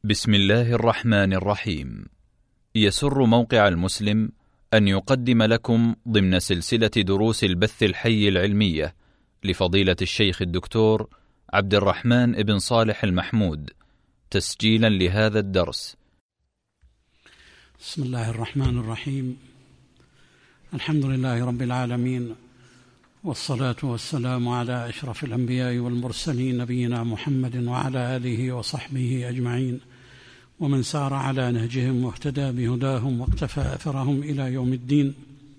بسم الله الرحمن الرحيم. يسر موقع المسلم أن يقدم لكم ضمن سلسلة دروس البث الحي العلمية لفضيلة الشيخ الدكتور عبد الرحمن بن صالح المحمود تسجيلا لهذا الدرس. بسم الله الرحمن الرحيم. الحمد لله رب العالمين، والصلاة والسلام على أشرف الأنبياء والمرسلين نبينا محمد وعلى آله وصحبه أجمعين، ومن سار على نهجهم واهتدى بهداهم واقتفى أثرهم إلى يوم الدين.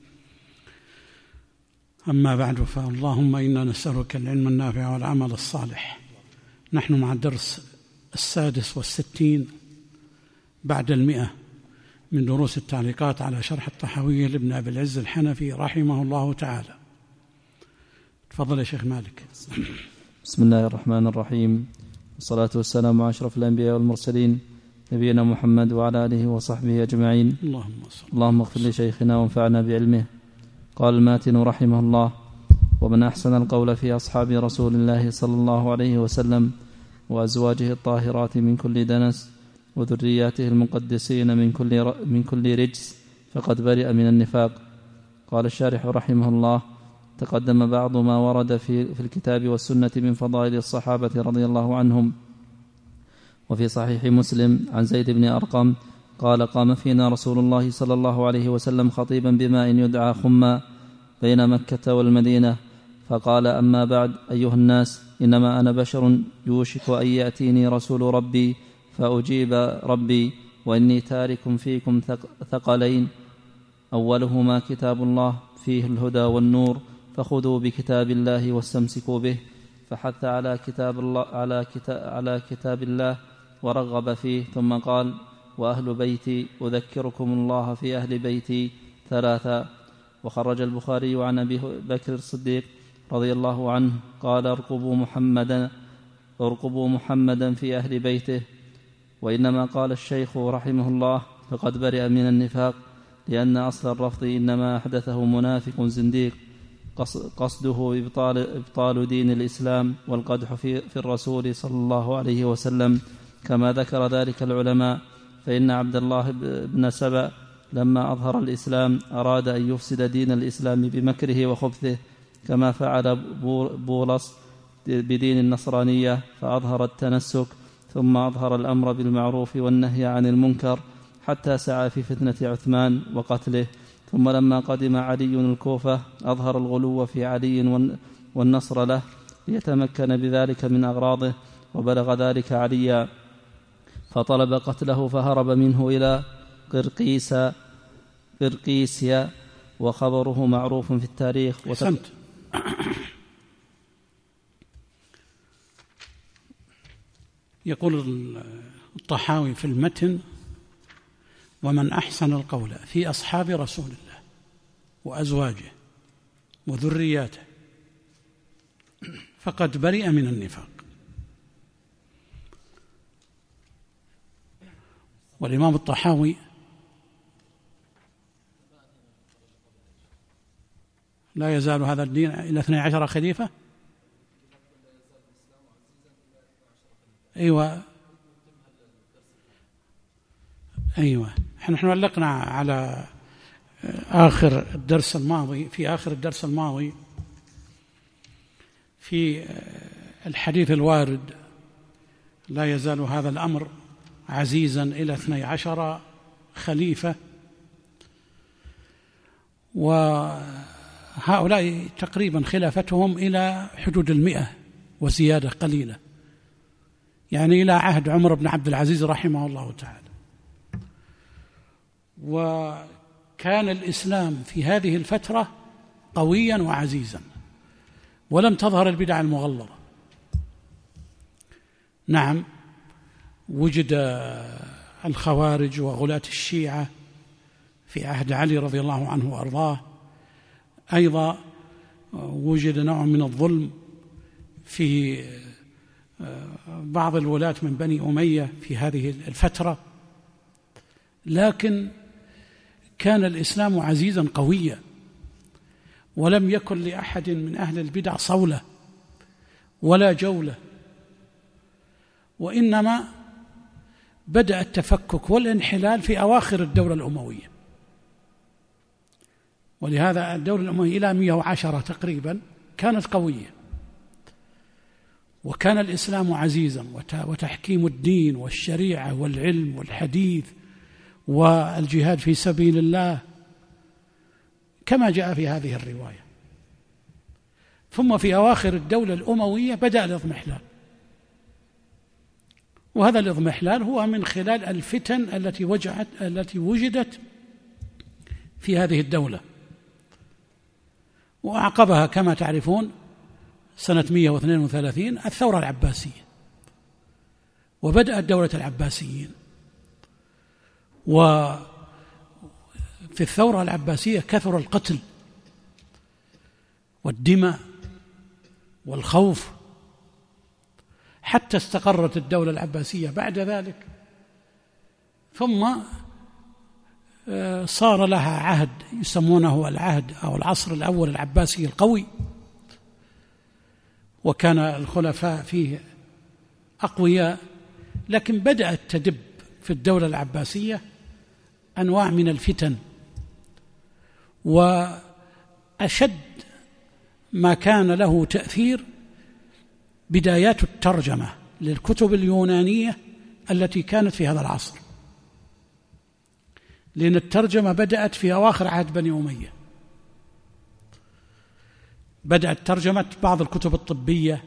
أما بعد، فاللهم إنا نسألك العلم النافع والعمل الصالح. نحن مع الدرس 66 بعد 100 من دروس التعليقات على شرح الطحاوية لابن أبي العز الحنفي رحمه الله تعالى. تفضل يا شيخ مالك. بسم الله الرحمن الرحيم، والصلاة والسلام على أشرف الأنبياء والمرسلين نبينا محمد وعلى آله وصحبه أجمعين. اللهم اغفر لشيخنا وانفعنا بعلمه. قال الماتن رحمه الله: ومن أحسن القول في أصحاب رسول الله صلى الله عليه وسلم وأزواجه الطاهرات من كل دنس وذرياته المقدسين من كل رجس فقد برئ من النفاق. قال الشارح رحمه الله: تقدم بعض ما ورد في الكتاب والسنة من فضائل الصحابة رضي الله عنهم. وفي صحيح مسلم عن زيد بن أرقم قال: قام فينا رسول الله صلى الله عليه وسلم خطيبا بماء يدعى خما بين مكة والمدينة، فقال: أما بعد أيها الناس، إنما أنا بشر يوشك أن يأتيني رسول ربي فأجيب ربي، وإني تارك فيكم ثقلين، أولهما كتاب الله فيه الهدى والنور، فخذوا بكتاب الله واستمسكوا به. فحث على كتاب الله ورغب فيه، ثم قال: وأهل بيتي أذكركم الله في أهل بيتي ثلاثا. وخرج البخاري عن أبي بكر الصديق رضي الله عنه قال: ارقبوا محمدا في أهل بيته. وإنما قال الشيخ رحمه الله: فقد برئ من النفاق، لأن أصل الرفض إنما أحدثه منافق زنديق قصده إبطال دين الإسلام والقدح في الرسول صلى الله عليه وسلم، كما ذكر ذلك العلماء. فإن عبد الله بن سبأ لما أظهر الإسلام أراد أن يفسد دين الإسلام بمكره وخبثه، كما فعل بولس بدين النصرانية، فأظهر التنسك ثم أظهر الأمر بالمعروف والنهي عن المنكر، حتى سعى في فتنة عثمان وقتله. ثم لما قدم علي الكوفة أظهر الغلو في علي والنصر له ليتمكن بذلك من أغراضه، وبلغ ذلك عليا فطلب قتله، فهرب منه إلى قرقيسيا، وخبره معروف في التاريخ. يقول الطحاوي في المتن: ومن أحسن القول في أصحاب رسول الله وأزواجه وذرياته فقد برئ من النفاق. والإمام الطحاوي لا يزال هذا الدين إلى 12 خليفة. أيوة نحن علقنا على آخر الدرس الماضي في الحديث الوارد: لا يزال هذا الأمر عزيزا إلى 12 خليفة، وهؤلاء تقريبا خلافتهم إلى حدود 100 وزيادة قليلة، يعني إلى عهد عمر بن عبد العزيز رحمه الله تعالى. وكان الإسلام في هذه الفترة قويا وعزيزا، ولم تظهر البدع المغلظة. نعم، وجد الخوارج وغلاة الشيعة في عهد علي رضي الله عنه وأرضاه، أيضا وجد نوع من الظلم في بعض الولاة من بني أمية في هذه الفترة، لكن كان الإسلام عزيزا قويا، ولم يكن لأحد من أهل البدع صولة ولا جولة، وإنما بدأ التفكك والانحلال في أواخر الدولة الأموية، ولهذا الدولة الأموية إلى 110 تقريبا كانت قوية، وكان الإسلام عزيزا، وتحكيم الدين والشريعة والعلم والحديث والجهاد في سبيل الله كما جاء في هذه الرواية. ثم في أواخر الدولة الأموية بدأ الاضمحلال، وهذا الاضمحلال هو من خلال الفتن التي وجدت في هذه الدولة. وأعقبها كما تعرفون سنة 132 الثورة العباسية، وبدأت دولة العباسيين. وفي الثورة العباسية كثر القتل والدماء والخوف، حتى استقرت الدولة العباسية بعد ذلك، ثم صار لها عهد يسمونه العهد أو العصر الأول العباسي القوي، وكان الخلفاء فيه أقوياء. لكن بدأت تدب في الدولة العباسية أنواع من الفتن، وأشد ما كان له تأثير بدايات الترجمة للكتب اليونانية التي كانت في هذا العصر، لأن الترجمة بدأت في أواخر عهد بني أمية. بدأت ترجمة بعض الكتب الطبية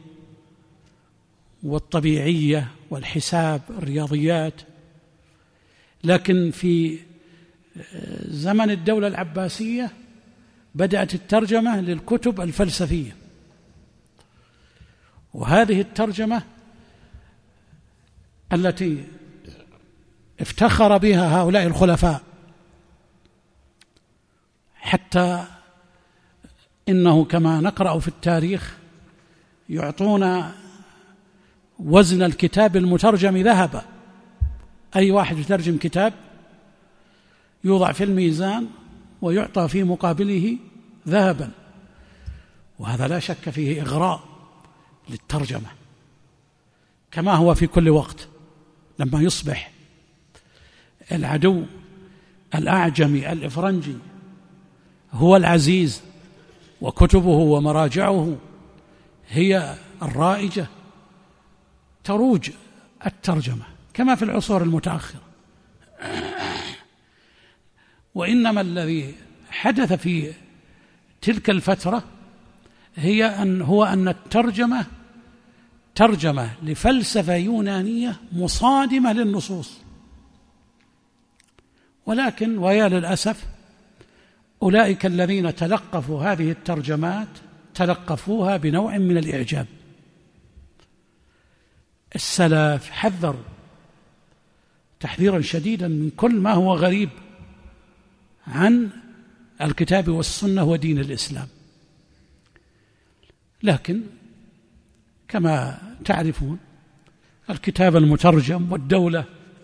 والطبيعية والحساب الرياضيات، لكن في زمن الدولة العباسية بدأت الترجمة للكتب الفلسفية، وهذه الترجمة التي افتخر بها هؤلاء الخلفاء، حتى إنه كما نقرأ في التاريخ يعطون وزن الكتاب المترجم ذهبا. أي واحد يترجم كتاب يوضع في الميزان ويعطى في مقابله ذهبا، وهذا لا شك فيه إغراء للترجمة، كما هو في كل وقت لما يصبح العدو الأعجمي الإفرنجي هو العزيز، وكتبه ومراجعه هي الرائجة، تروج الترجمة كما في العصور المتأخرة. وإنما الذي حدث في تلك الفترة هو أن الترجمة ترجمة لفلسفة يونانية مصادمة للنصوص، ولكن ويا للأسف أولئك الذين تلقفوا هذه الترجمات تلقفوها بنوع من الإعجاب. السلف حذروا تحذيرا شديدا من كل ما هو غريب عن الكتاب والسنة ودين الإسلام، لكن كما تعرفون الكتاب المترجم والدولة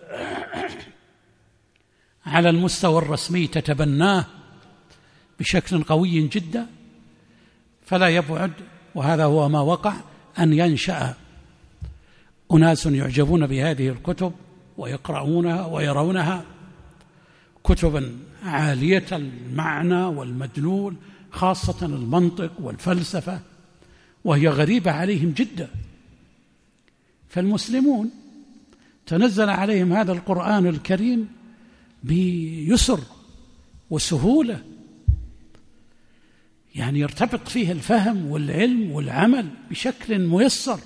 على المستوى الرسمي تتبناه بشكل قوي جدا، فلا يبعد، وهذا هو ما وقع، أن ينشأ أناس يعجبون بهذه الكتب ويقرؤونها ويرونها كتبا عالية المعنى والمدلول، خاصة المنطق والفلسفة، وهي غريبة عليهم جدا. فالمسلمون تنزل عليهم هذا القرآن الكريم بيسر وسهولة، يعني يرتبط فيه الفهم والعلم والعمل بشكل ميسر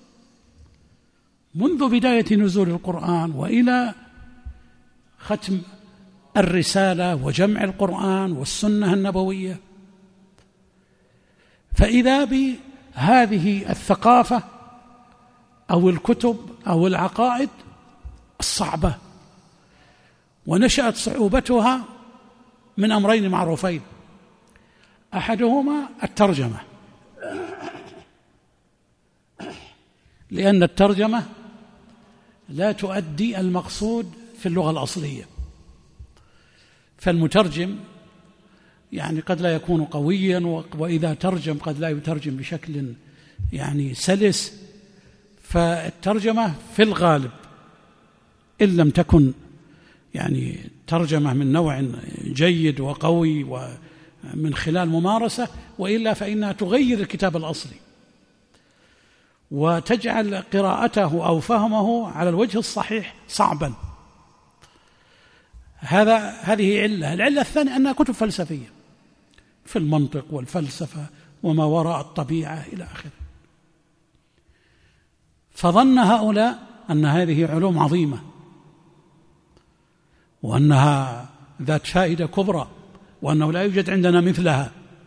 منذ بداية نزول القرآن وإلى ختم الرسالة وجمع القرآن والسنة النبوية. فإذا بهذه الثقافة أو الكتب أو العقائد الصعبة، ونشأت صعوبتها من أمرين معروفين: أحدهما الترجمة، لأن الترجمة لا تؤدي المقصود في اللغة الأصلية، فالمترجم يعني قد لا يكون قويا، وإذا ترجم قد لا يترجم بشكل يعني سلس. فالترجمة في الغالب إن لم تكن يعني ترجمة من نوع جيد وقوي ومن خلال ممارسة، وإلا فإنها تغير الكتاب الأصلي وتجعل قراءته أو فهمه على الوجه الصحيح صعبا. هذه علة. العلة الثانية أنها كتب فلسفية في المنطق والفلسفة وما وراء الطبيعة إلى آخره. فظن هؤلاء أن هذه علوم عظيمة وأنها ذات فائدة كبرى وأنه لا يوجد عندنا مثلها،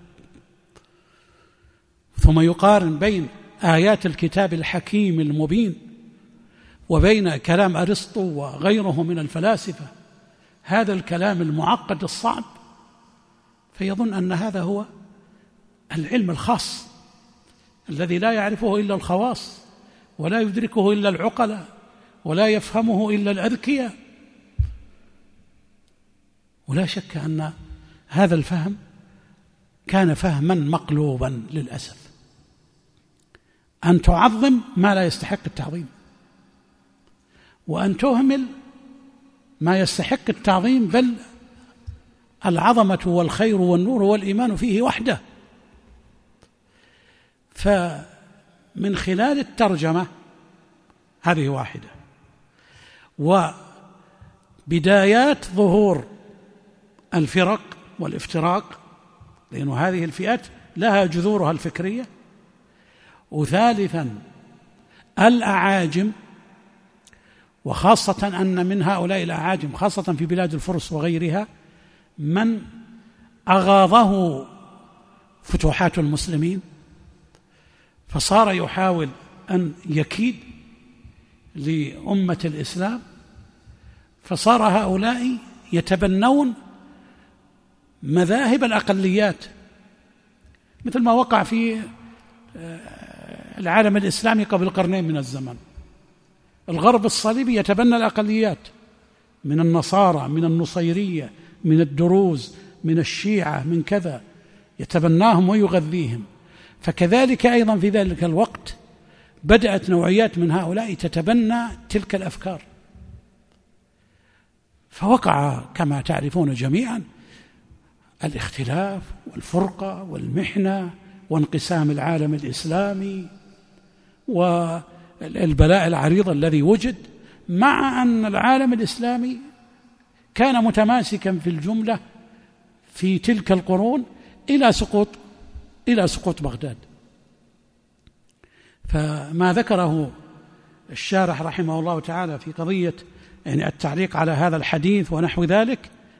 ثم يقارن بين آيات الكتاب الحكيم المبين وبين كلام أرسطو وغيره من الفلاسفة، هذا الكلام المعقد الصعب، فيظن أن هذا هو العلم الخاص الذي لا يعرفه إلا الخواص ولا يدركه إلا العقلاء ولا يفهمه إلا الأذكياء. ولا شك أن هذا الفهم كان فهما مقلوبا للأسف، أن تعظم ما لا يستحق التعظيم وأن تهمل ما يستحق التعظيم، بل العظمة والخير والنور والإيمان فيه وحده. فمن خلال الترجمة هذه واحدة، وبدايات ظهور الفرق والافتراق، لأن هذه الفئات لها جذورها الفكرية، وثالثا الأعاجم، وخاصة أن من هؤلاء الأعاجم خاصة في بلاد الفرس وغيرها من أغاظه فتوحات المسلمين، فصار يحاول أن يكيد لأمة الإسلام، فصار هؤلاء يتبنون مذاهب الأقليات، مثل ما وقع في العالم الإسلامي قبل قرنين من الزمن. الغرب الصليبي يتبنى الأقليات من النصارى، من النصيرية، من الدروز، من الشيعة، من كذا، يتبناهم ويغذيهم. فكذلك أيضا في ذلك الوقت بدأت نوعيات من هؤلاء تتبنى تلك الأفكار، فوقع كما تعرفون جميعا الاختلاف والفرقة والمحنة وانقسام العالم الإسلامي والبلاء العريض الذي وجد، مع أن العالم الإسلامي كان متماسكا في الجملة في تلك القرون إلى سقوط بغداد. فما ذكره الشارح رحمه الله تعالى في قضية يعني التعليق على هذا الحديث ونحو ذلك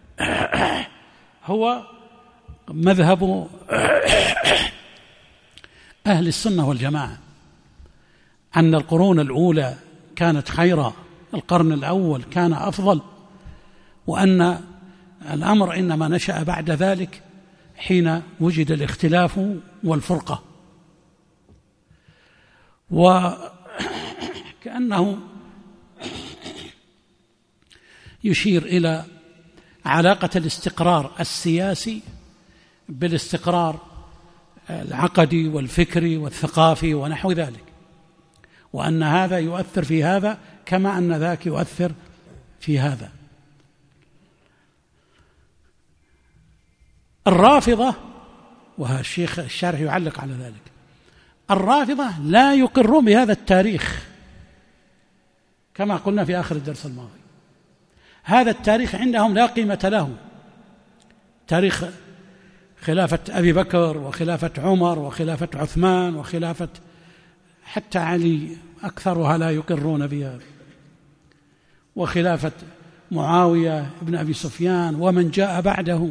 هو مذهب أهل السنة والجماعة، أن القرون الأولى كانت خيرا، القرن الأول كان أفضل، وأن الأمر إنما نشأ بعد ذلك حين وجد الاختلاف والفرقة. وكأنه يشير إلى علاقة الاستقرار السياسي بالاستقرار العقدي والفكري والثقافي ونحو ذلك، وأن هذا يؤثر في هذا كما أن ذاك يؤثر في هذا. الرافضة، والشيخ الشارح يعلق على ذلك، الرافضة لا يقرون بهذا التاريخ كما قلنا في آخر الدرس الماضي. هذا التاريخ عندهم لا قيمة له، تاريخ خلافة أبي بكر وخلافة عمر وخلافة عثمان وخلافة حتى علي أكثرها لا يقرون بها، وخلافة معاوية ابن أبي سفيان ومن جاء بعده.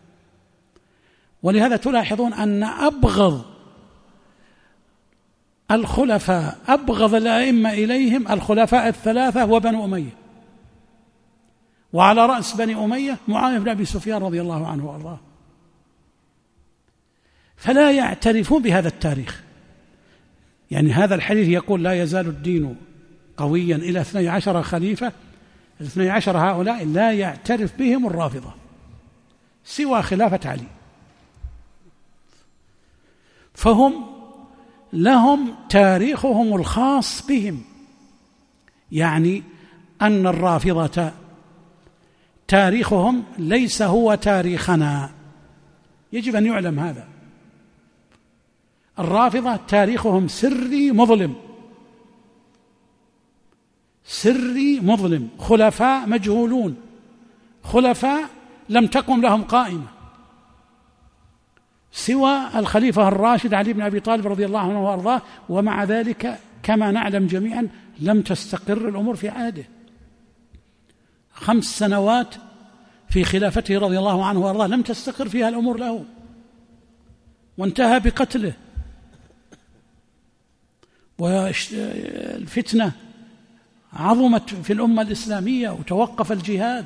ولهذا تلاحظون أن أبغض الخلفاء، أبغض الأئمة إليهم الخلفاء الثلاثة وبنو أمية، وعلى رأس بني أمية معاوية بن أبي سفيان رضي الله عنه وأرضاه. فلا يعترفون بهذا التاريخ. يعني هذا الحديث يقول لا يزال الدين قويا إلى 12 خليفة، 12 هؤلاء لا يعترف بهم الرافضة سوى خلافة علي، فهم لهم تاريخهم الخاص بهم. يعني أن الرافضة تاريخهم ليس هو تاريخنا، يجب أن يعلم هذا. الرافضة تاريخهم سري مظلم، سري مظلم، خلفاء مجهولون، خلفاء لم تقم لهم قائمة سوى الخليفة الراشد علي بن أبي طالب رضي الله عنه وأرضاه، ومع ذلك كما نعلم جميعا لم تستقر الأمور في عهده. 5 سنوات في خلافته رضي الله عنه وأرضاه لم تستقر فيها الأمور له، وانتهى بقتله، والفتنة عظمت في الأمة الإسلامية وتوقف الجهاد،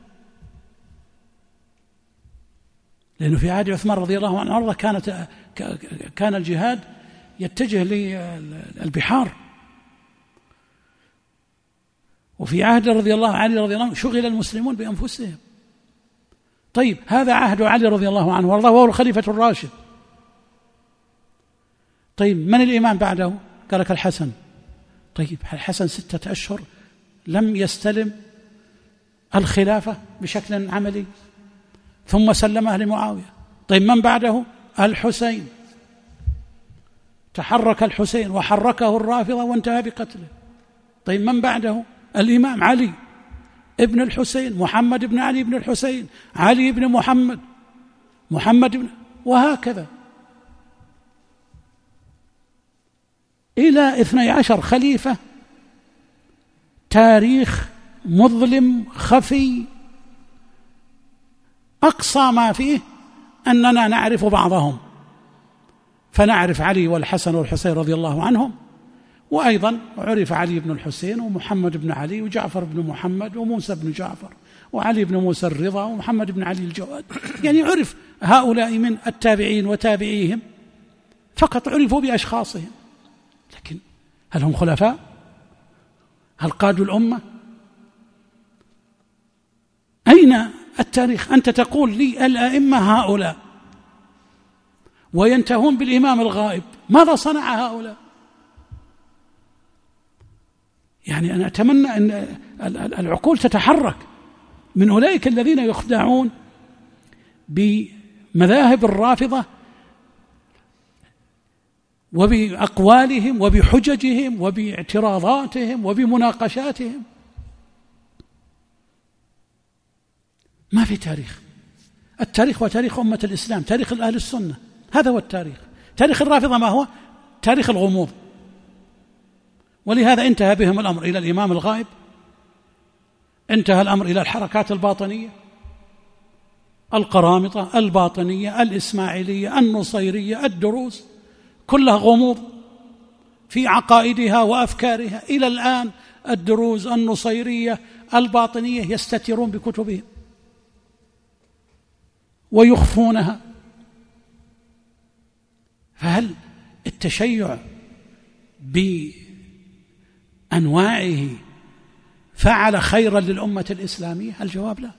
لأنه في عهد عثمان رضي الله عنه وأرضاه كان الجهاد يتجه للبحار، وفي عهد علي رضي الله عنه شغل المسلمون بأنفسهم. طيب هذا عهد علي رضي الله عنه وارضاه وهو الخليفة الراشد. طيب من الإمام بعده؟ قال لك الحسن. طيب الحسن 6 أشهر لم يستلم الخلافة بشكل عملي، ثم سلمها لمعاوية. طيب من بعده؟ الحسين، تحرك الحسين وحركه الرافضة وانتهى بقتله. طيب من بعده؟ الإمام علي ابن الحسين، محمد بن علي بن الحسين، علي بن محمد بن، وهكذا إلى 12 خليفة. تاريخ مظلم خفي، أقصى ما فيه أننا نعرف بعضهم، فنعرف علي والحسن والحسين رضي الله عنهم، وأيضا عرف علي بن الحسين ومحمد بن علي وجعفر بن محمد وموسى بن جعفر وعلي بن موسى الرضا ومحمد بن علي الجواد. يعني عرف هؤلاء من التابعين وتابعيهم، فقط عرفوا بأشخاصهم، لكن هل هم خلفاء؟ هل قادوا الأمة؟ أين التاريخ؟ أنت تقول لي الأئمة هؤلاء وينتهون بالإمام الغائب، ماذا صنع هؤلاء؟ يعني أنا أتمنى أن العقول تتحرك من أولئك الذين يخدعون بمذاهب الرافضة وبأقوالهم وبحججهم وباعتراضاتهم وبمناقشاتهم. ما في تاريخ. التاريخ هو تاريخ أمة الإسلام، تاريخ أهل السنة، هذا هو التاريخ. تاريخ الرافضة ما هو؟ تاريخ الغموض. ولهذا انتهى بهم الأمر إلى الإمام الغائب، انتهى الأمر إلى الحركات الباطنية، القرامطة، الباطنية، الإسماعيلية، النصيرية، الدروز، كلها غموض في عقائدها وأفكارها. إلى الآن الدروز، النصيرية، الباطنية يستترون بكتبهم ويخفونها. فهل التشيع بأنواعه فعل خيرا للأمة الإسلامية؟ الجواب لا.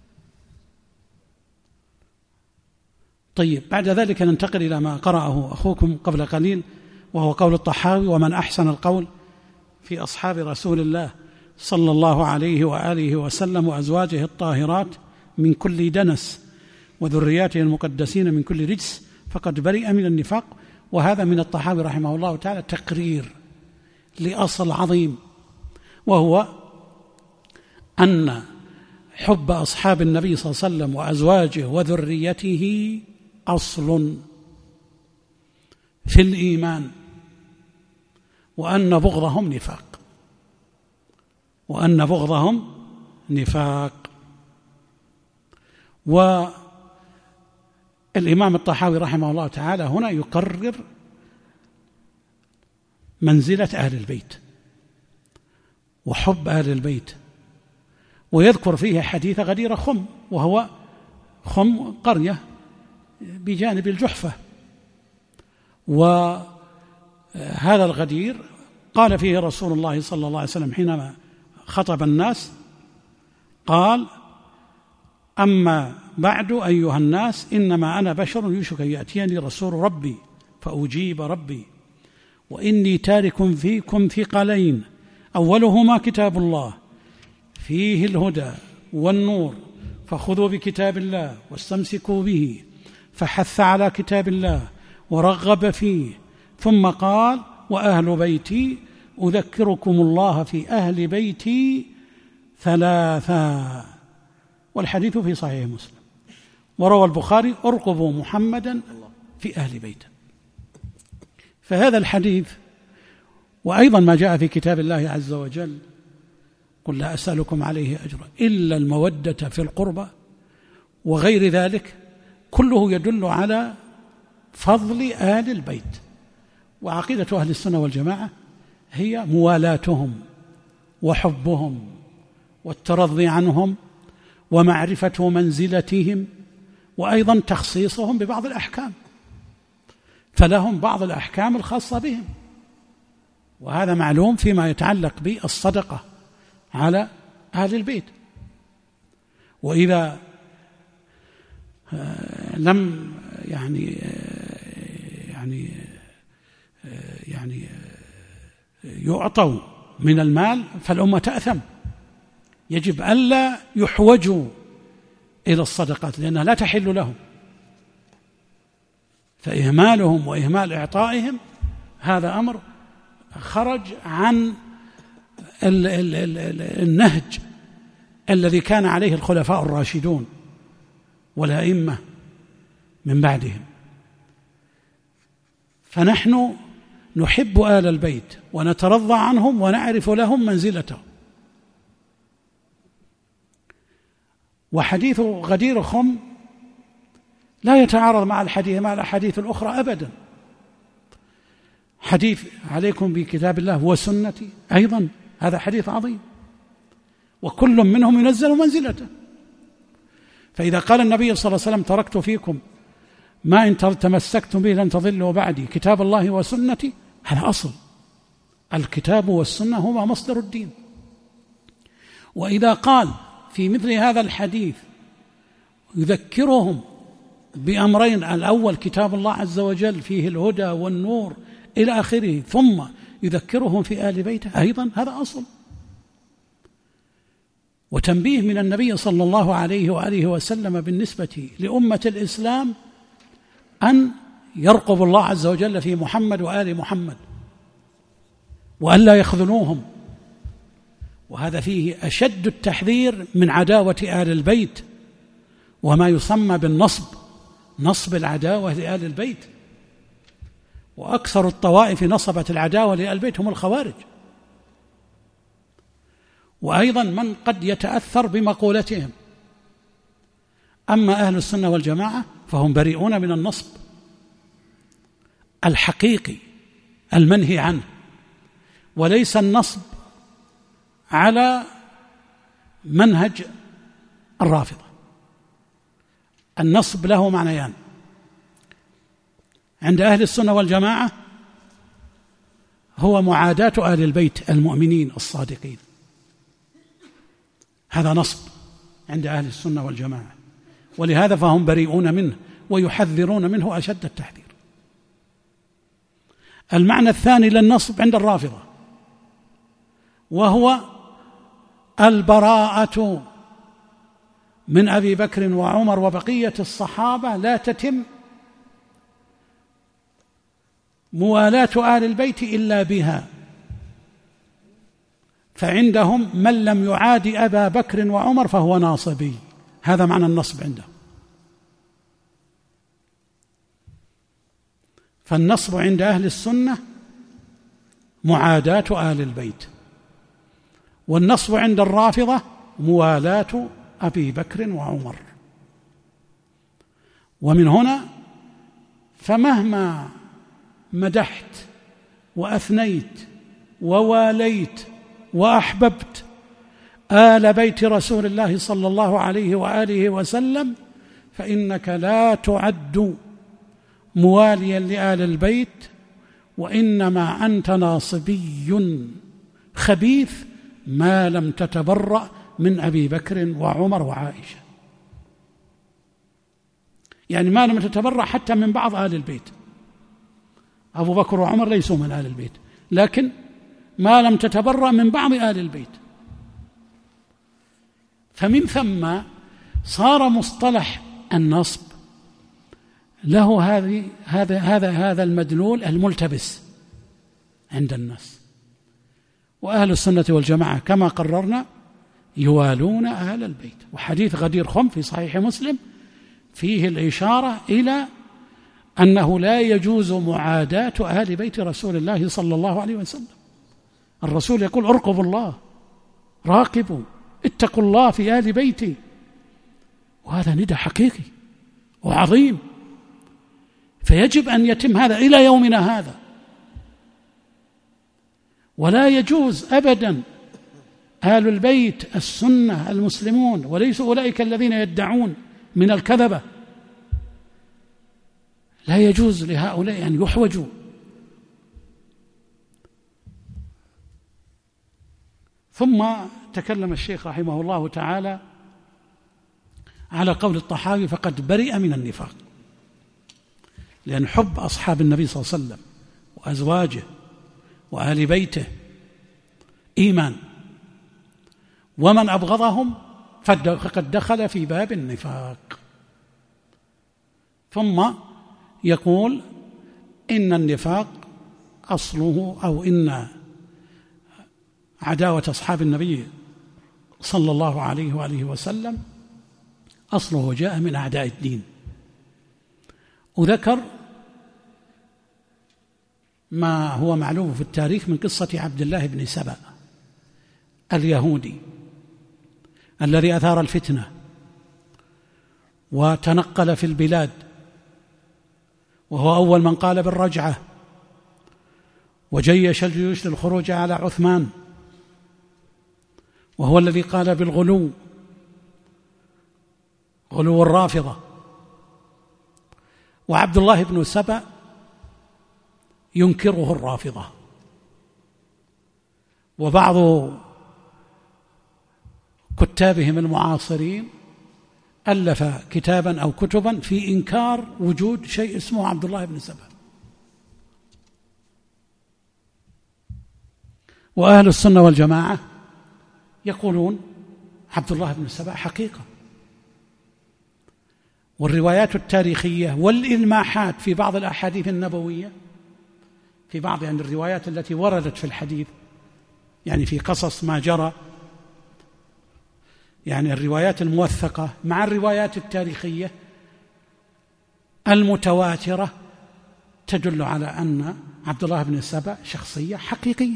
طيب بعد ذلك ننتقل إلى ما قرأه أخوكم قبل قليل، وهو قول الطحاوي: ومن أحسن القول في أصحاب رسول الله صلى الله عليه وآله وسلم وأزواجه الطاهرات من كل دنس وذرياته المقدسين من كل رجس فقد برئ من النفاق. وهذا من الطحاوي رحمه الله تعالى تقرير لأصل عظيم، وهو أن حب أصحاب النبي صلى الله عليه وسلم وأزواجه وذريته أصل في الإيمان، وأن بغضهم نفاق. والإمام الطحاوي رحمه الله تعالى هنا يقرر منزلة أهل البيت وحب أهل البيت، ويذكر فيه حديث غدير خم، وهو خم قرية بجانب الجحفة. وهذا الغدير قال فيه رسول الله صلى الله عليه وسلم حينما خطب الناس، قال: أما بعد أيها الناس، إنما أنا بشر يوشك أن يأتيني رسول ربي فأجيب ربي، وإني تارك فيكم ثقلين، أولهما كتاب الله، فيه الهدى والنور، فخذوا بكتاب الله واستمسكوا به، فحث على كتاب الله ورغب فيه، ثم قال: وأهل بيتي أذكركم الله في أهل بيتي ثلاثا. والحديث في صحيح مسلم. وروى البخاري: ارقبوا محمدا في أهل بيته. فهذا الحديث وأيضا ما جاء في كتاب الله عز وجل: قل لا أسألكم عليه أجرا إلا المودة في القربى، وغير ذلك كله يدل على فضل آل البيت. وعقيدة أهل السنة والجماعة هي موالاتهم وحبهم والترضي عنهم ومعرفة منزلتهم، وأيضا تخصيصهم ببعض الأحكام، فلهم بعض الأحكام الخاصة بهم، وهذا معلوم فيما يتعلق بالصدقة على أهل البيت. وإذا لم يعني يعطوا من المال فالأمة تأثم. يجب ألا يحوجوا إلى الصدقات لأنها لا تحل لهم، فإهمالهم وإهمال إعطائهم هذا أمر خرج عن النهج الذي كان عليه الخلفاء الراشدون والأئمة من بعدهم. فنحن نحب آل البيت ونترضى عنهم ونعرف لهم منزلتهم. وحديث غدير خم لا يتعارض مع الأحاديث الأخرى أبدا. حديث عليكم بكتاب الله وسنتي أيضا هذا حديث عظيم، وكل منهم ينزل منزلته. فإذا قال النبي صلى الله عليه وسلم: تركت فيكم ما إن تمسكتم به لن تضلوا بعدي كتاب الله وسنتي، هذا أصل. الكتاب والسنة هما مصدر الدين. وإذا قال في مثل هذا الحديث يذكرهم بأمرين: الأول كتاب الله عز وجل فيه الهدى والنور إلى آخره، ثم يذكرهم في آل بيته، أيضا هذا أصل. وتنبيه من النبي صلى الله عليه وآله وسلم بالنسبة لأمة الإسلام أن يرقب الله عز وجل في محمد وآل محمد وأن لا يخذلوهم. وهذا فيه أشد التحذير من عداوة آل البيت وما يسمى بالنصب، نصب العداوة لآل البيت. وأكثر الطوائف نصبت العداوة لآل البيت هم الخوارج، وأيضا من قد يتأثر بمقولتهم. أما أهل السنة والجماعة فهم بريئون من النصب الحقيقي المنهي عنه، وليس النصب على منهج الرافضة. النصب له معنيان عند أهل السنة والجماعة: هو معاداة آل البيت المؤمنين الصادقين، هذا نصب عند أهل السنة والجماعة، ولهذا فهم بريئون منه ويحذرون منه أشد التحذير. المعنى الثاني للنصب عند الرافضة، وهو البراءة من أبي بكر وعمر وبقية الصحابة، لا تتم موالاة آل البيت إلا بها. فعندهم من لم يعاد أبا بكر وعمر فهو ناصبي، هذا معنى النصب عندهم. فالنصب عند أهل السنة معاداة آل البيت، والنصب عند الرافضة موالاة أبي بكر وعمر. ومن هنا فمهما مدحت وأثنيت وواليت وأحببت آل بيت رسول الله صلى الله عليه وآله وسلم، فإنك لا تعد مواليا لآل البيت، وإنما أنت ناصبي خبيث ما لم تتبرأ من أبي بكر وعمر وعائشة. يعني ما لم تتبرأ حتى من بعض آل البيت. أبو بكر وعمر ليسوا من آل البيت، لكن ما لم تتبرأ من بعض آل البيت. فمن ثم صار مصطلح النصب له هذا المدلول الملتبس عند الناس. وأهل السنة والجماعة كما قررنا يوالون أهل البيت. وحديث غدير خم في صحيح مسلم فيه الإشارة إلى أنه لا يجوز معاداة أهل بيت رسول الله صلى الله عليه وسلم. الرسول يقول ارقبوا الله، راقبوا، اتقوا الله في أهل بيتي، وهذا ندى حقيقي وعظيم، فيجب أن يتم هذا إلى يومنا هذا. ولا يجوز أبدا أهل البيت السنة المسلمون، وليسوا أولئك الذين يدعون من الكذبة، لا يجوز لهؤلاء أن يحوجوا. ثم تكلم الشيخ رحمه الله تعالى على قول الطحاوي فقد برئ من النفاق، لأن حب أصحاب النبي صلى الله عليه وسلم وأزواجه وآل بيته إيمان، ومن أبغضهم فقد دخل في باب النفاق. ثم يقول إن النفاق أصله، أو إن عداوة أصحاب النبي صلى الله عليه وآله وسلم أصله جاء من أعداء الدين. وذكر ما هو معلوم في التاريخ من قصة عبد الله بن سبأ اليهودي الذي أثار الفتنة وتنقل في البلاد، وهو أول من قال بالرجعة وجيش الجيوش للخروج على عثمان، وهو الذي قال بالغلو، غلو الرافضة. وعبد الله بن سبأ ينكره الرافضة. وبعض كتابهم المعاصرين ألف كتابا أو كتبا في إنكار وجود شيء اسمه عبد الله بن سبأ. وأهل السنة والجماعة يقولون عبد الله بن سبأ حقيقة. والروايات التاريخية والإلماحات في بعض الأحاديث النبوية، في بعض الروايات التي وردت في الحديث، يعني في قصص ما جرى، يعني الروايات الموثقة مع الروايات التاريخية المتواترة، تدل على أن عبد الله بن سبأ شخصية حقيقية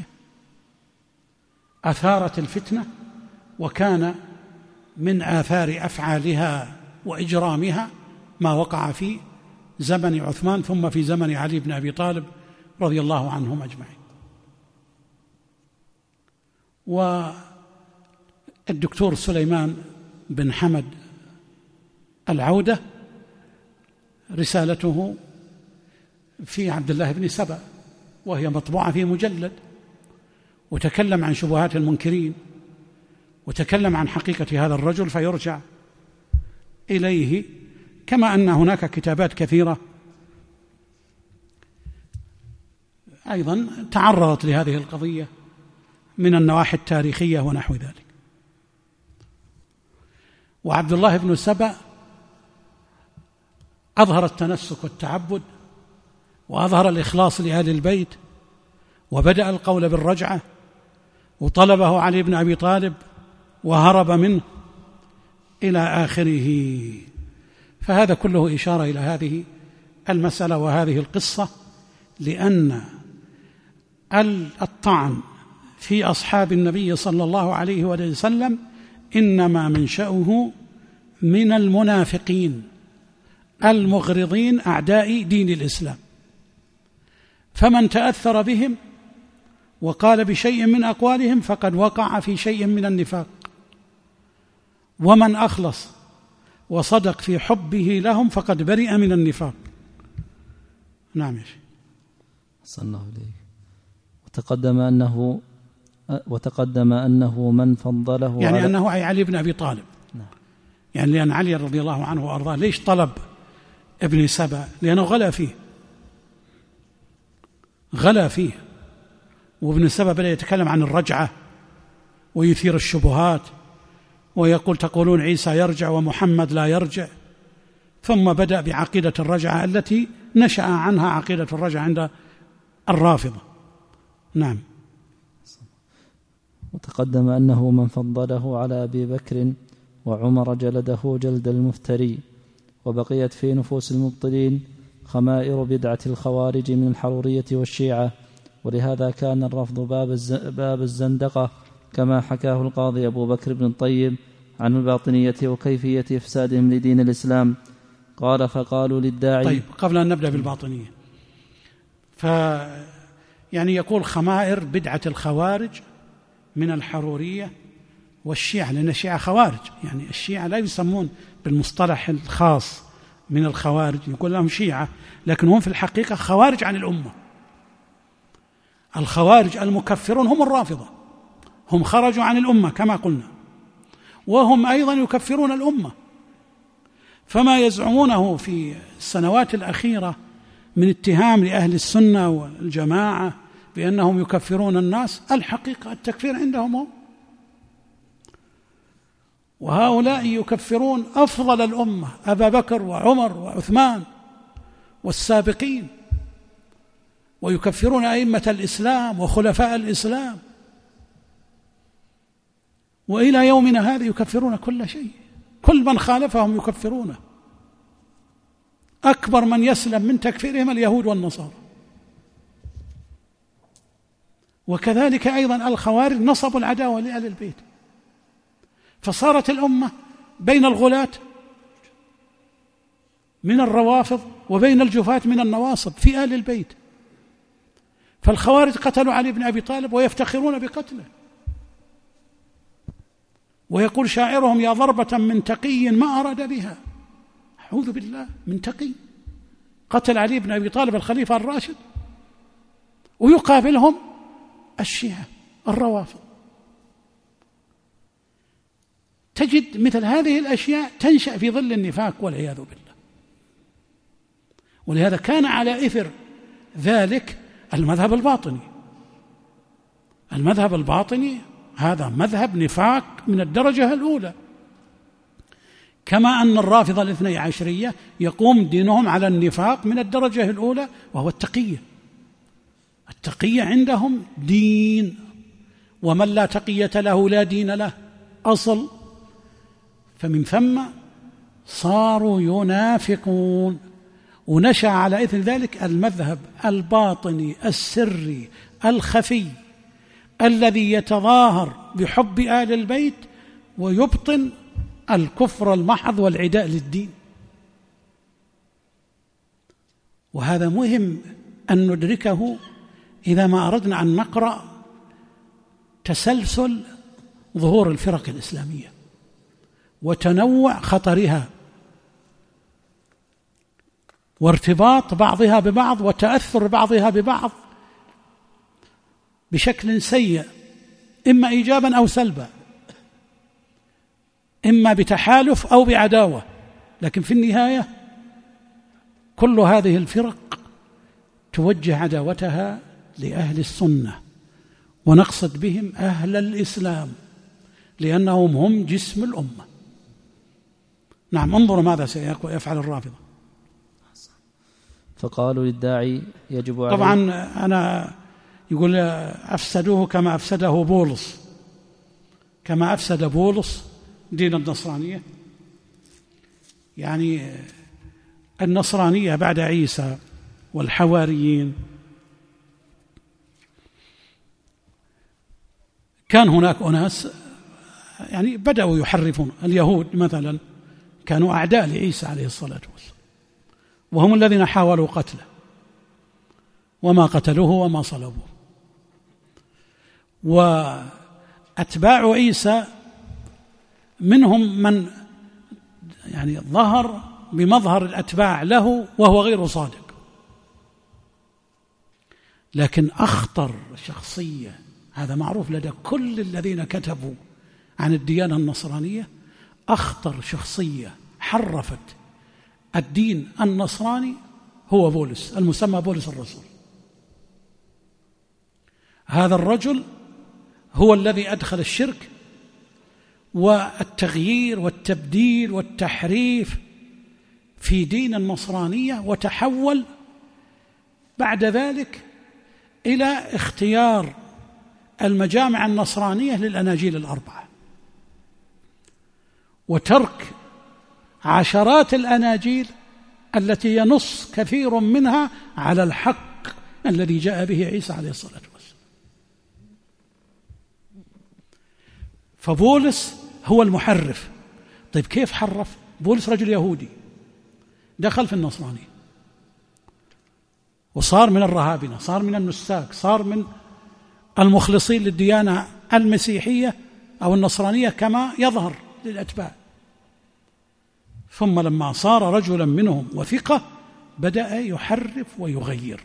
أثارت الفتنة، وكان من آثار أفعالها وإجرامها ما وقع في زمن عثمان ثم في زمن علي بن أبي طالب رضي الله عنهم أجمعين. والدكتور سليمان بن حمد العودة رسالته في عبد الله بن سبأ، وهي مطبوعة في مجلد، وتكلم عن شبهات المنكرين وتكلم عن حقيقة هذا الرجل، فيرجع إليه. كما أن هناك كتابات كثيرة أيضا تعرضت لهذه القضية من النواحي التاريخية ونحو ذلك. وعبد الله بن سبأ أظهر التنسك والتعبد، وأظهر الإخلاص لأهل البيت، وبدأ القول بالرجعة، وطلبه علي بن أبي طالب وهرب منه إلى آخره. فهذا كله إشارة إلى هذه المسألة وهذه القصة، لأن الطعن في أصحاب النبي صلى الله عليه وسلم إنما منشأه من المنافقين المغرضين أعداء دين الإسلام. فمن تأثر بهم وقال بشيء من أقوالهم فقد وقع في شيء من النفاق، ومن أخلص وصدق في حبه لهم فقد برئ من النفاق. نعم يا شيخ. صلى الله عليه. وتقدم أنه من فضله يعني أنه علي بن أبي طالب. نعم. يعني لأن علي رضي الله عنه وأرضاه ليش طلب ابن سبأ؟ لأنه غلا فيه. وابن سبأ بدأ يتكلم عن الرجعة ويثير الشبهات ويقول تقولون عيسى يرجع ومحمد لا يرجع، ثم بدأ بعقيدة الرجعة التي نشأ عنها عقيدة الرجعة عند الرافضة. نعم. وتقدم أنه من فضله على أبي بكر وعمر جلده جلد المفتري. وبقيت في نفوس المبطلين خمائر بدعة الخوارج من الحرورية والشيعة، ولهذا كان الرفض باب الزندقة، كما حكاه القاضي أبو بكر بن الطيب عن الباطنية وكيفية إفسادهم لدين الإسلام. قال فقالوا للداعي. طيب، قبل أن نبدأ بالباطنية، يعني يقول خمائر بدعة الخوارج من الحرورية والشيعة، لأن الشيعة خوارج، يعني الشيعة لا يسمون بالمصطلح الخاص من الخوارج، يقول لهم شيعة، لكن هم في الحقيقة خوارج عن الأمة. الخوارج المكفرون هم الرافضة، هم خرجوا عن الأمة كما قلنا، وهم أيضا يكفرون الأمة. فما يزعمونه في السنوات الأخيرة من اتهام لأهل السنة والجماعة بأنهم يكفرون الناس، الحقيقة التكفير عندهم هم، وهؤلاء يكفرون أفضل الأمة، أبا بكر وعمر وعثمان والسابقين، ويكفرون أئمة الإسلام وخلفاء الإسلام، وإلى يومنا هذا يكفرون كل شيء، كل من خالفهم يكفرونه. أكبر من يسلم من تكفيرهم اليهود والنصارى. وكذلك أيضا الخوارج نصبوا العداوة لأهل البيت، فصارت الأمة بين الغلاة من الروافض وبين الجفاة من النواصب في أهل البيت. فالخوارج قتلوا علي بن أبي طالب ويفتخرون بقتله، ويقول شاعرهم يا ضربة من تقي ما أراد بها، أعوذ بالله، من تقي قتل علي بن أبي طالب الخليفة الراشد، ويقابلهم الشيعة الروافض. تجد مثل هذه الأشياء تنشأ في ظل النفاق والعياذ بالله. ولهذا كان على إثر ذلك المذهب الباطني. المذهب الباطني هذا مذهب نفاق من الدرجة الأولى، كما أن الرافضة الاثني عشرية يقوم دينهم على النفاق من الدرجة الأولى، وهو التقية. التقية عندهم دين، ومن لا تقية له لا دين له أصل، فمن ثم صاروا ينافقون. ونشأ على إثر ذلك المذهب الباطني السري الخفي الذي يتظاهر بحب آل البيت ويبطن الكفر المحض والعداء للدين. وهذا مهم أن ندركه إذا ما أردنا أن نقرأ تسلسل ظهور الفرق الإسلامية وتنوع خطرها وارتباط بعضها ببعض وتأثر بعضها ببعض بشكل سيء، إما إيجابا أو سلبا، إما بتحالف أو بعداوة. لكن في النهاية كل هذه الفرق توجه عداوتها لأهل السنة، ونقصد بهم أهل الإسلام لأنهم هم جسم الأمة. نعم، انظروا ماذا سيفعل الرافضة. فقالوا للداعي يجب عليه. طبعا أنا يقول أفسدوه كما أفسده بولس، كما أفسد بولس دين النصرانية. يعني النصرانية بعد عيسى والحواريين كان هناك أناس يعني بدأوا يحرفون. اليهود مثلا كانوا أعداء لعيسى عليه الصلاة والسلام، وهم الذين حاولوا قتله، وما قتلوه وما صلبوه. وأتباع عيسى منهم من يعني ظهر بمظهر الأتباع له وهو غير صادق. لكن أخطر شخصية، هذا معروف لدى كل الذين كتبوا عن الديانة النصرانية، أخطر شخصية حرفت الدين النصراني هو بولس، المسمى بولس الرسول. هذا الرجل هو الذي أدخل الشرك والتغيير والتبديل والتحريف في دين النصرانية، وتحول بعد ذلك إلى اختيار المجامع النصرانية للأناجيل الأربعة، وترك عشرات الأناجيل التي ينص كثير منها على الحق الذي جاء به عيسى عليه الصلاة والسلام. فبولس هو المحرف. طيب كيف حرف؟ بولس رجل يهودي دخل في النصرانية وصار من الرهابنة، صار من النساك، صار من المخلصين للديانة المسيحية أو النصرانية كما يظهر للأتباع. ثم لما صار رجلا منهم وثقة بدأ يحرف ويغير،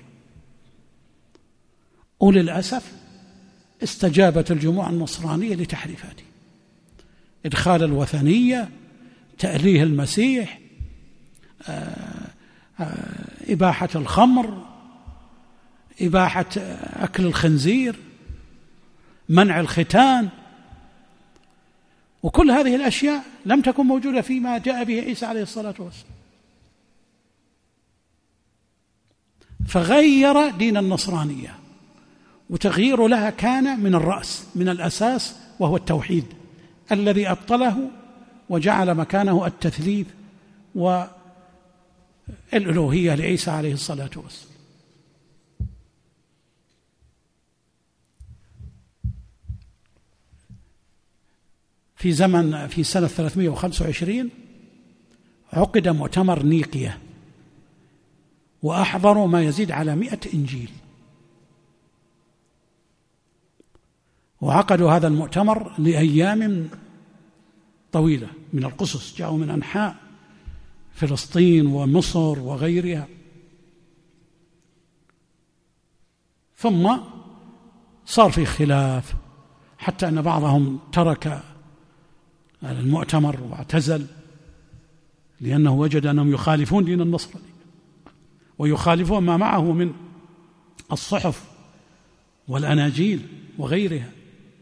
وللأسف استجابت الجموع النصرانية لتحريفاته، إدخال الوثنية، تأليه المسيح، إباحة الخمر، إباحة أكل الخنزير، منع الختان، وكل هذه الأشياء لم تكن موجودة فيما جاء به عيسى عليه الصلاة والسلام. فغير دين النصرانية، وتغيير لها كان من الرأس، من الأساس، وهو التوحيد الذي أبطله وجعل مكانه التثليث والألوهية لعيسى عليه الصلاة والسلام. في سنة 325 عقد مؤتمر نيقيا، وأحضروا ما يزيد على 100 إنجيل، وعقدوا هذا المؤتمر لأيام طويلة من القصص، جاءوا من أنحاء فلسطين ومصر وغيرها. ثم صار في خلاف حتى أن بعضهم ترك المؤتمر واعتزل، لأنه وجد أنهم يخالفون دين النصرانية ويخالفون ما معه من الصحف والأناجيل وغيرها،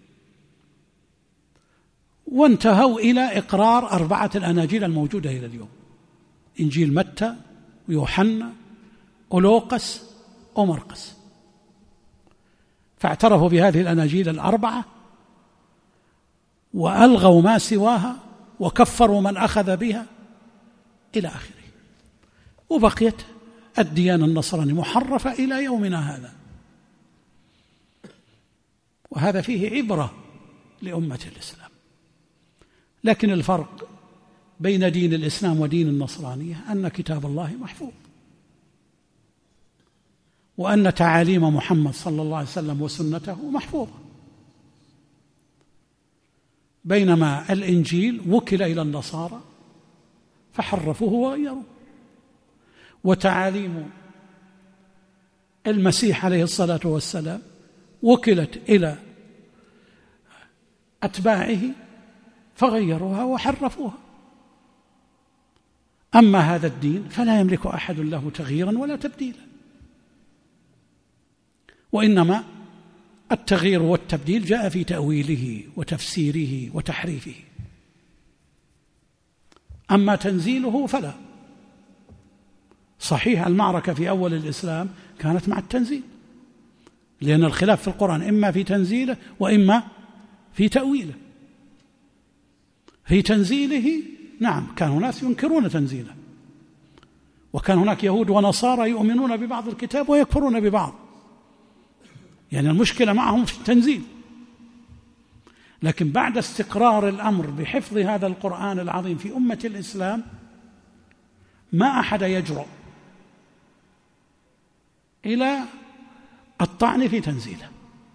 وانتهوا إلى إقرار 4 الأناجيل الموجودة إلى اليوم: إنجيل متى ويوحنا ولوقس ومرقس. فاعترفوا بهذه الأناجيل 4 وألغوا ما سواها وكفروا من أخذ بها إلى آخره، وبقيت الديانة النصرانية محرفة إلى يومنا هذا. وهذا فيه عبرة لأمة الإسلام. لكن الفرق بين دين الإسلام ودين النصرانية أن كتاب الله محفوظ، وأن تعاليم محمد صلى الله عليه وسلم وسنته محفوظة، بينما الإنجيل وكل إلى النصارى فحرفوه وغيروه، وتعاليم المسيح عليه الصلاة والسلام وكلت إلى أتباعه فغيروها وحرفوها. أما هذا الدين فلا يملك أحد له تغييرا ولا تبديلا، وإنما التغيير والتبديل جاء في تأويله وتفسيره وتحريفه. أما تنزيله فلا. صحيح المعركة في أول الإسلام كانت مع التنزيل، لأن الخلاف في القرآن إما في تنزيله وإما في تأويله. في تنزيله نعم كان ناس ينكرون تنزيله، وكان هناك يهود ونصارى يؤمنون ببعض الكتاب ويكفرون ببعض، يعني المشكلة معهم في التنزيل. لكن بعد استقرار الأمر بحفظ هذا القرآن العظيم في أمة الإسلام ما أحد يجرؤ إلى الطعن في تنزيله.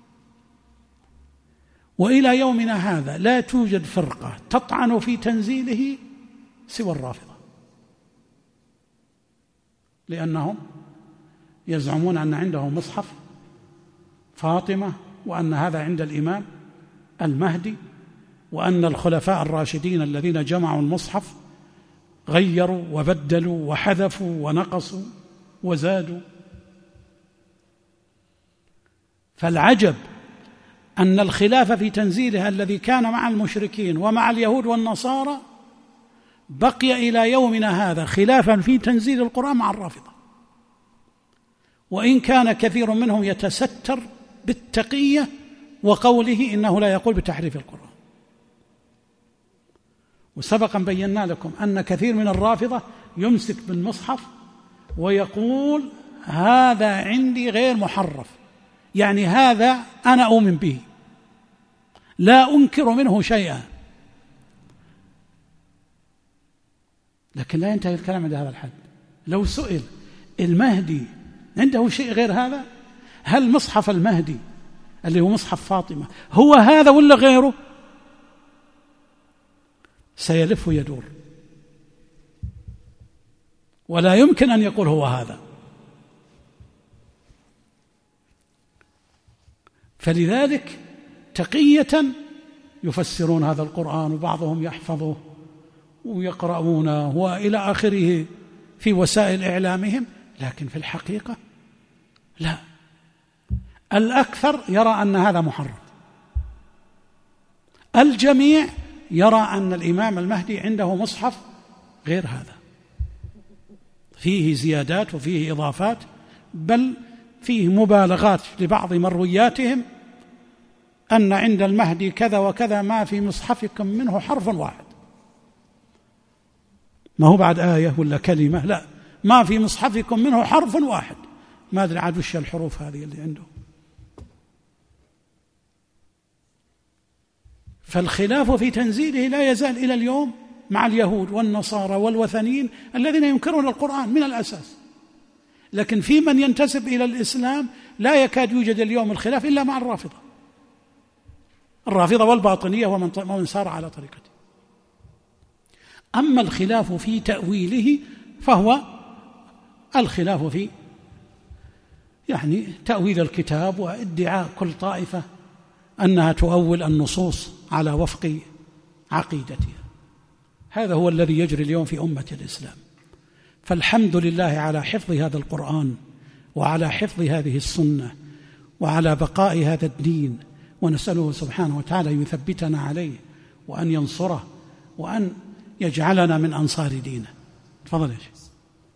وإلى يومنا هذا لا توجد فرقة تطعن في تنزيله سوى الرافضة، لأنهم يزعمون أن عندهم مصحف فاطمة، وأن هذا عند الإمام المهدي، وأن الخلفاء الراشدين الذين جمعوا المصحف غيروا وبدلوا وحذفوا ونقصوا وزادوا. فالعجب أن الخلاف في تنزيلها الذي كان مع المشركين ومع اليهود والنصارى بقي إلى يومنا هذا خلافا في تنزيل القرآن مع الرافضة، وإن كان كثير منهم يتستر بالتقية وقوله إنه لا يقول بتحريف القرآن. وسبقا بينا لكم أن كثير من الرافضة يمسك بالمصحف ويقول هذا عندي غير محرف، يعني هذا أنا أؤمن به لا أنكر منه شيئا، لكن لا ينتهي الكلام عند هذا الحد. لو سئل المهدي عنده شيء غير هذا، هل مصحف المهدي اللي هو مصحف فاطمة هو هذا ولا غيره؟ سيلف ويدور ولا يمكن أن يقول هو هذا. فلذلك تقية يفسرون هذا القرآن، وبعضهم يحفظه ويقرؤونه وإلى آخره في وسائل إعلامهم، لكن في الحقيقة لا، الأكثر يرى أن هذا محرم، الجميع يرى أن الإمام المهدي عنده مصحف غير هذا، فيه زيادات وفيه إضافات، بل فيه مبالغات لبعض مروياتهم أن عند المهدي كذا وكذا، ما في مصحفكم منه حرف واحد، ما هو بعد آية ولا كلمة، لا، ما في مصحفكم منه حرف واحد. ما أدري عاد وش الحروف هذه اللي عنده. فالخلاف في تنزيله لا يزال إلى اليوم مع اليهود والنصارى والوثنيين الذين ينكرون القرآن من الأساس، لكن في من ينتسب إلى الإسلام لا يكاد يوجد اليوم الخلاف إلا مع الرافضة والباطنية ومن سار على طريقته. أما الخلاف في تأويله فهو الخلاف في تأويل الكتاب، وادعاء كل طائفة أنها تؤول النصوص على وفق عقيدتها. هذا هو الذي يجري اليوم في أمة الإسلام. فالحمد لله على حفظ هذا القرآن وعلى حفظ هذه السنة وعلى بقاء هذا الدين، ونسأله سبحانه وتعالى يثبتنا عليه وأن ينصره وأن يجعلنا من أنصار دينه. تفضل يا شيخ.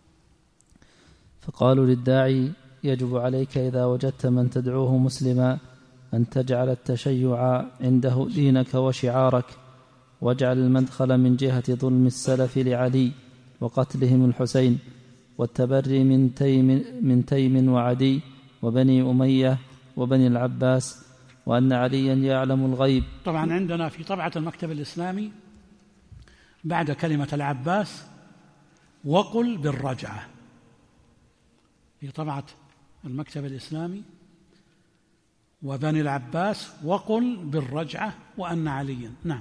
فقالوا للداعي يجب عليك إذا وجدت من تدعوه مسلما أن تجعل التشيع عنده دينك وشعارك، واجعل المدخل من جهة ظلم السلف لعلي وقتلهم الحسين والتبري من تيم وعدي وبني أمية وبني العباس، وأن عليا يعلم الغيب. طبعا عندنا في طبعة المكتب الإسلامي بعد كلمة العباس وقل بالرجعة، في طبعة المكتب الإسلامي وبني العباس وقل بالرجعة وأن عليا، نعم،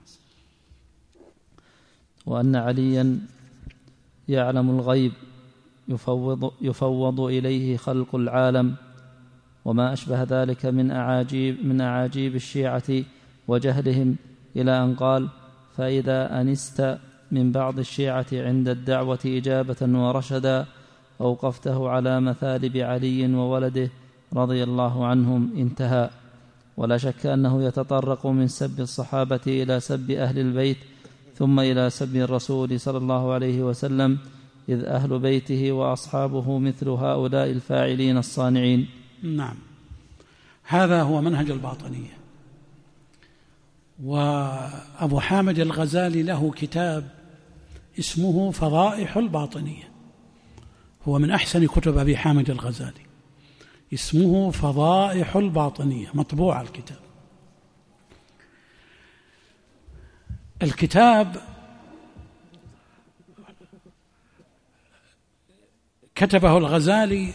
وأن عليا يعلم الغيب يفوض إليه خلق العالم، وما أشبه ذلك من أعاجيب الشيعة وجهلهم، إلى أن قال: فإذا أنست من بعض الشيعة عند الدعوة إجابة ورشدا أوقفته على مثالب علي وولده رضي الله عنهم، انتهى. ولا شك أنه يتطرق من سب الصحابة إلى سب أهل البيت، ثم إلى سب الرسول صلى الله عليه وسلم، إذ أهل بيته وأصحابه مثل هؤلاء الفاعلين الصانعين. نعم، هذا هو منهج الباطنية. وأبو حامد الغزالي له كتاب اسمه فضائح الباطنية، هو من أحسن كتب أبي حامد الغزالي، اسمه فضائح الباطنية، مطبوع الكتاب كتبه الغزالي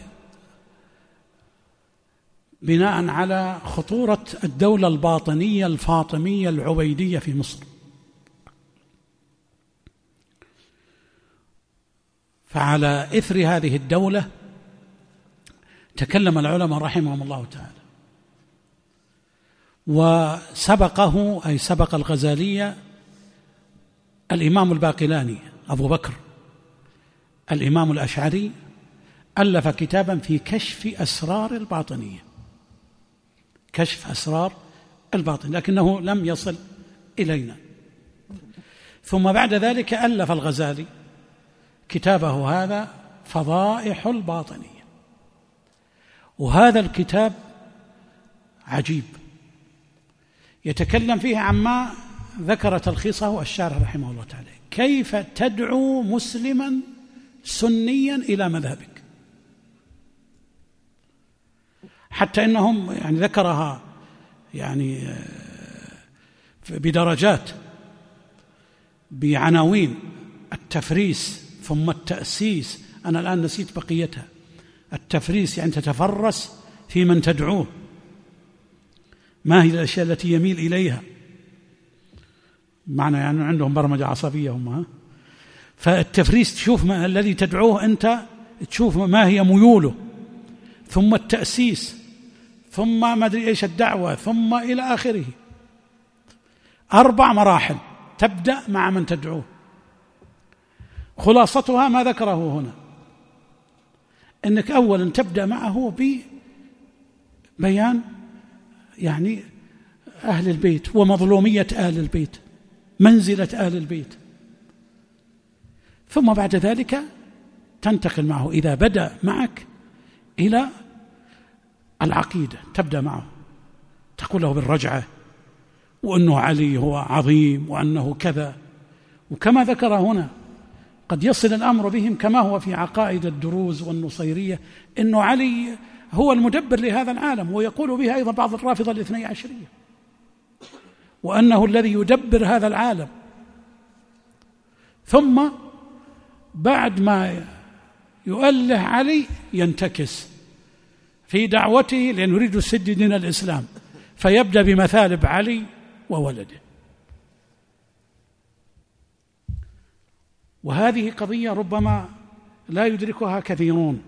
بناء على خطورة الدولة الباطنية الفاطمية العبيدية في مصر. فعلى إثر هذه الدولة تكلم العلماء رحمهم الله تعالى، وسبقه أي سبق الغزالية الإمام الباقلاني أبو بكر الإمام الأشعري، ألف كتابا في كشف أسرار الباطنية، كشف أسرار الباطن، لكنه لم يصل إلينا. ثم بعد ذلك ألف الغزالي كتابه هذا فضائح الباطنية، وهذا الكتاب عجيب، يتكلم فيه عما ذكر تلخيصه الشارح رحمه الله تعالى: كيف تدعو مسلما سنيا إلى مذهبك، حتى إنهم يعني ذكرها يعني بدرجات، بعناوين: التفريس، ثم التأسيس. أنا الآن نسيت بقيتها. التفريس يعني تتفرس في من تدعوه، ما هي الأشياء التي يميل إليها، معنى يعني عندهم برمجة عصبية هم. فالتفريس تشوف ما الذي تدعوه أنت، تشوف ما هي ميوله. ثم التأسيس، ثم ما أدري إيش الدعوة، ثم إلى آخره. 4 مراحل تبدأ مع من تدعوه. خلاصتها ما ذكره هنا، أنك أولا تبدأ معه ببيان يعني أهل البيت ومظلومية أهل البيت، منزلة أهل البيت. ثم بعد ذلك تنتقل معه إذا بدأ معك إلى العقيدة، تبدأ معه تقول له بالرجعة، وأنه علي هو عظيم، وأنه كذا. وكما ذكر هنا قد يصل الأمر بهم كما هو في عقائد الدروز والنصيرية، أنه علي هو المدبر لهذا العالم، ويقول بها أيضا بعض الرافضة الاثني عشرية، وأنه الذي يدبر هذا العالم. ثم بعد ما يؤله علي ينتكس في دعوته، لأنه يريد السد دين الإسلام، فيبدأ بمثالب علي وولده. وهذه قضية ربما لا يدركها كثيرون.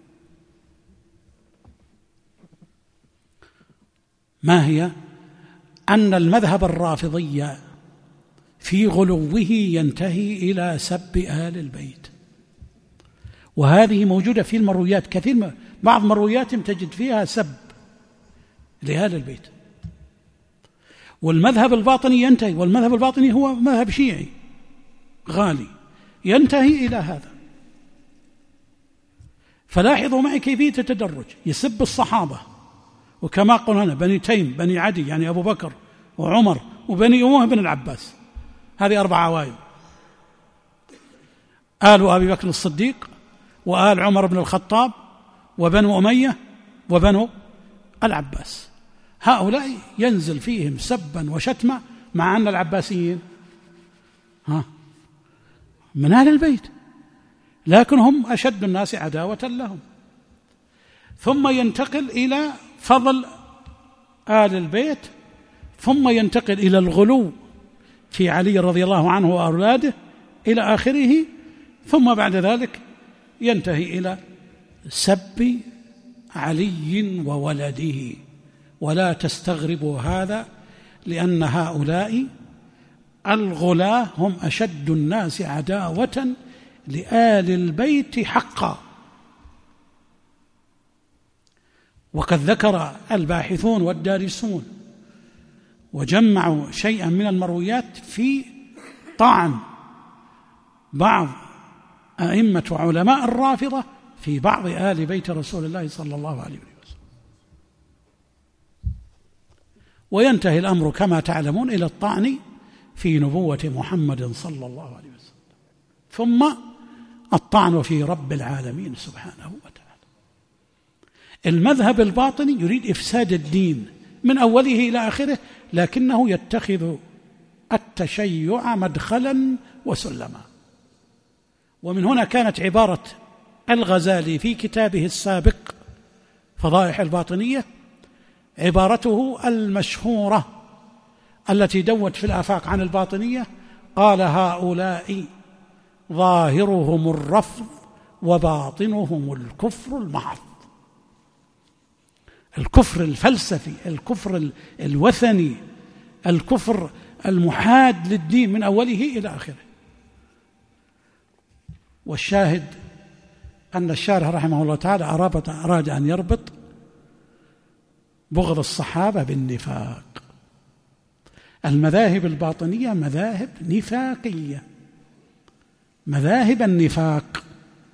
ما هي؟ أن المذهب الرافضي في غلوه ينتهي إلى سب آل البيت، وهذه موجودة في المرويات كثير، بعض مروياتهم تجد فيها سب لآل البيت. والمذهب الباطني ينتهي، والمذهب الباطني هو مذهب شيعي غالي، ينتهي إلى هذا. فلاحظوا معي كيفية التدرج: يسب الصحابة، وكما قلنا هنا بني تيم، بني عدي يعني أبو بكر وعمر، وبني أمه بن العباس، هذه 4 عوائل: آل أبي بكر الصديق، وآل عمر بن الخطاب، وبنو أمية، وبنو العباس. هؤلاء ينزل فيهم سبا وشتما، مع أن العباسيين من أهل البيت، لكن هم أشد الناس عداوة لهم. ثم ينتقل إلى فضل آل البيت، ثم ينتقل إلى الغلو في علي رضي الله عنه وأولاده إلى آخره. ثم بعد ذلك ينتهي إلى سب علي وولده. ولا تستغربوا هذا، لأن هؤلاء الغلاة هم أشد الناس عداوة لآل البيت حقا. وقد ذكر الباحثون والدارسون وجمعوا شيئا من المرويات في طعن بعض أئمة وعلماء الرافضة في بعض آل بيت رسول الله صلى الله عليه وسلم. وينتهي الأمر كما تعلمون إلى الطعن في نبوة محمد صلى الله عليه وسلم، ثم الطعن في رب العالمين سبحانه وتعالى. المذهب الباطني يريد إفساد الدين من أوله إلى آخره، لكنه يتخذ التشيع مدخلا وسلما. ومن هنا كانت عبارة الغزالي في كتابه السابق فضائح الباطنية عبارته المشهورة التي دوت في الآفاق عن الباطنية: قال هؤلاء ظاهرهم الرفض وباطنهم الكفر المحض. الكفر الفلسفي، الكفر الوثني، الكفر المحاد للدين من أوله إلى آخره. والشاهد أن الشارح رحمه الله تعالى أراد أن يربط بغض الصحابة بالنفاق، المذاهب الباطنية مذاهب نفاقية، مذاهب النفاق.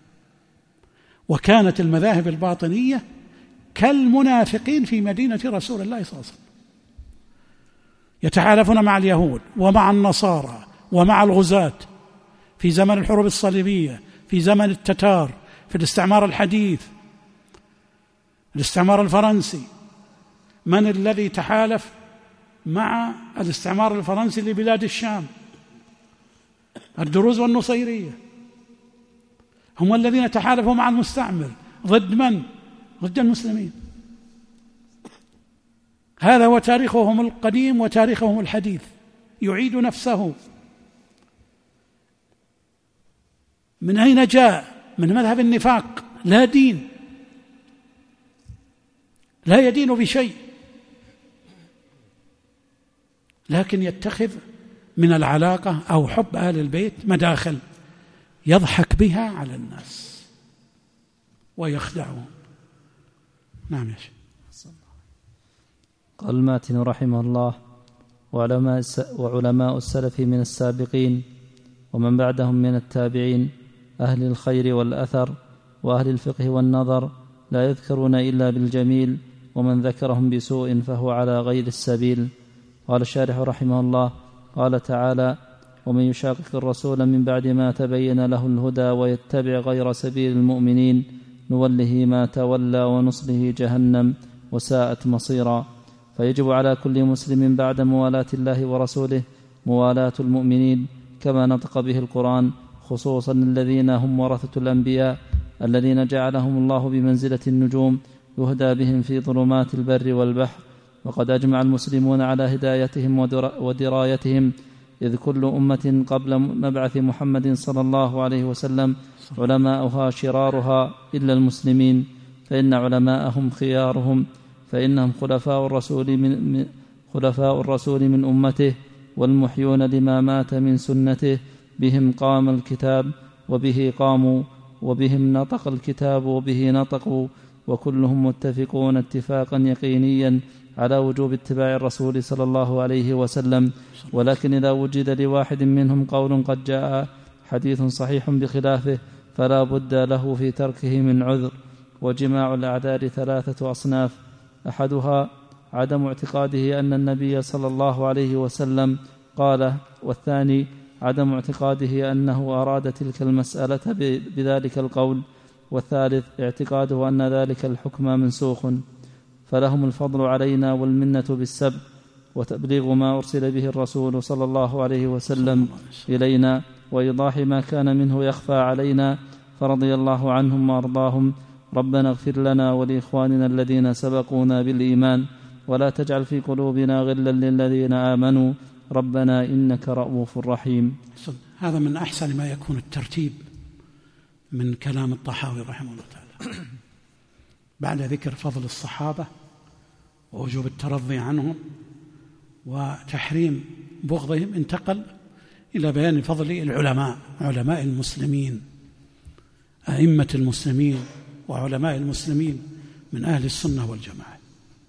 وكانت المذاهب الباطنية كالمنافقين في مدينة رسول الله صلى الله عليه وسلم، يتحالفون مع اليهود ومع النصارى ومع الغزاة في زمن الحروب الصليبية، في زمن التتار، في الاستعمار الحديث، الاستعمار الفرنسي. من الذي تحالف مع الاستعمار الفرنسي لبلاد الشام؟ الدروز والنصيرية. هم الذين تحالفوا مع المستعمر ضد من؟ ضد المسلمين. هذا هو تاريخهم القديم وتاريخهم الحديث، يعيد نفسه. من أين جاء؟ من مذهب النفاق، لا دين، لا يدين بشيء، لكن يتخذ من العلاقة أو حب آل البيت مداخل يضحك بها على الناس ويخدعهم. نعم يا شيخ. قال الماتن رحمه الله: وعلماء السلف من السابقين ومن بعدهم من التابعين أهل الخير والأثر وأهل الفقه والنظر لا يذكرون إلا بالجميل، ومن ذكرهم بسوء فهو على غير السبيل. قال الشارح رحمه الله: قال تعالى: ومن يشاقق الرسول من بعد ما تبين له الهدى ويتبع غير سبيل المؤمنين نوله ما تولى ونصله جهنم وساءت مصيرا. فيجب على كل مسلم بعد موالاة الله ورسوله موالاة المؤمنين كما نطق به القرآن، خصوصا الذين هم ورثة الأنبياء الذين جعلهم الله بمنزلة النجوم يهدى بهم في ظلمات البر والبحر. وقد أجمع المسلمون على هدايتهم ودرايتهم، إذ كل أمة قبل مبعث محمد صلى الله عليه وسلم علماؤها شرارها إلا المسلمين، فإن علماءهم خيارهم، فإنهم خلفاء الرسول من أمته والمحيون لما مات من سنته. بهم قام الكتاب وبه قاموا، وبهم نطق الكتاب وبه نطقوا، وكلهم متفقون اتفاقا يقينيا على وجوب اتباع الرسول صلى الله عليه وسلم. ولكن إذا وجد لواحد منهم قول قد جاء حديث صحيح بخلافه فلا بد له في تركه من عذر. وجماع الأعذار 3 أصناف: أحدها عدم اعتقاده أن النبي صلى الله عليه وسلم قاله، والثاني عدم اعتقاده أنه أراد تلك المسألة بذلك القول، والثالث اعتقاده أن ذلك الحكم منسوخ. فلهم الفضل علينا والمنة بالسبق وتبليغ ما أرسل به الرسول صلى الله عليه وسلم إلينا، وإيضاح ما كان منه يخفى علينا، فرضي الله عنهم وأرضاهم. ربنا اغفر لنا ولإخواننا الذين سبقونا بالإيمان، ولا تجعل في قلوبنا غلا للذين آمنوا، ربنا إنك رؤوف رحيم. هذا من أحسن ما يكون الترتيب من كلام الطحاوي رحمه الله تعالى. بعد ذكر فضل الصحابة ووجوب الترضي عنهم وتحريم بغضهم، انتقل إلى بيان فضل العلماء، علماء المسلمين، أئمة المسلمين وعلماء المسلمين من أهل السنة والجماعة.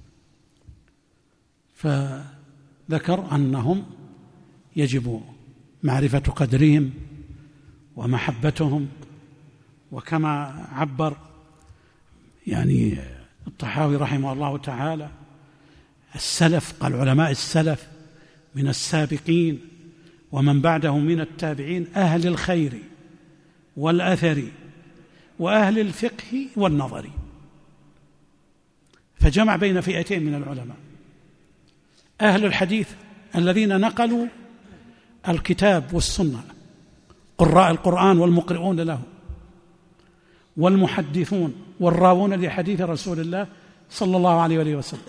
فذكر أنهم يجب معرفة قدرهم ومحبتهم، وكما عبر يعني الطحاوي رحمه الله تعالى السلف، قال علماء السلف من السابقين ومن بعدهم من التابعين أهل الخير والأثر وأهل الفقه والنظر. فجمع بين فئتين من العلماء: أهل الحديث الذين نقلوا الكتاب والسنة، قراء القرآن والمقرؤون له، والمحدثون والراوون لحديث رسول الله صلى الله عليه وسلم.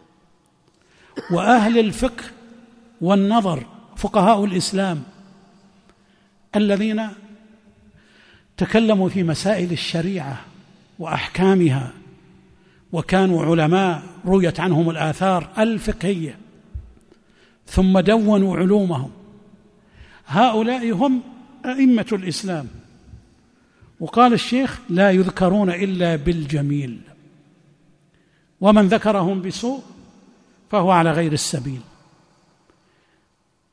وأهل الفقه والنظر، فقهاء الإسلام الذين تكلموا في مسائل الشريعة وأحكامها، وكانوا علماء رويت عنهم الآثار الفقهية ثم دونوا علومهم. هؤلاء هم أئمة الإسلام. وقال الشيخ: لا يذكرون إلا بالجميل، ومن ذكرهم بسوء فهو على غير السبيل.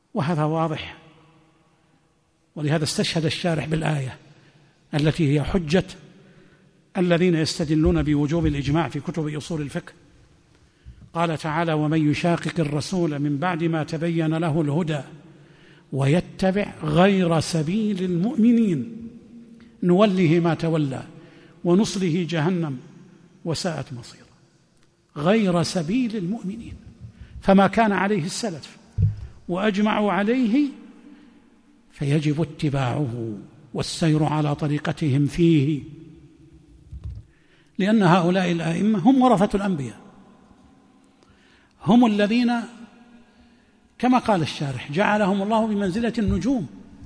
وهذا واضح، ولهذا استشهد الشارح بالآية التي هي حجة الذين يستدلون بوجوب الإجماع في كتب أصول الفقه. قال تعالى: ومن يشاقق الرسول من بعد ما تبين له الهدى ويتبع غير سبيل المؤمنين نوله ما تولى ونصله جهنم وساءت مصيرا. غير سبيل المؤمنين، فما كان عليه السلف وأجمعوا عليه فيجب اتباعه والسير على طريقتهم فيه، لأن هؤلاء الآئمة هم ورثة الأنبياء، هم الذين كما قال الشارح جعلهم الله بمنزلة النجوم،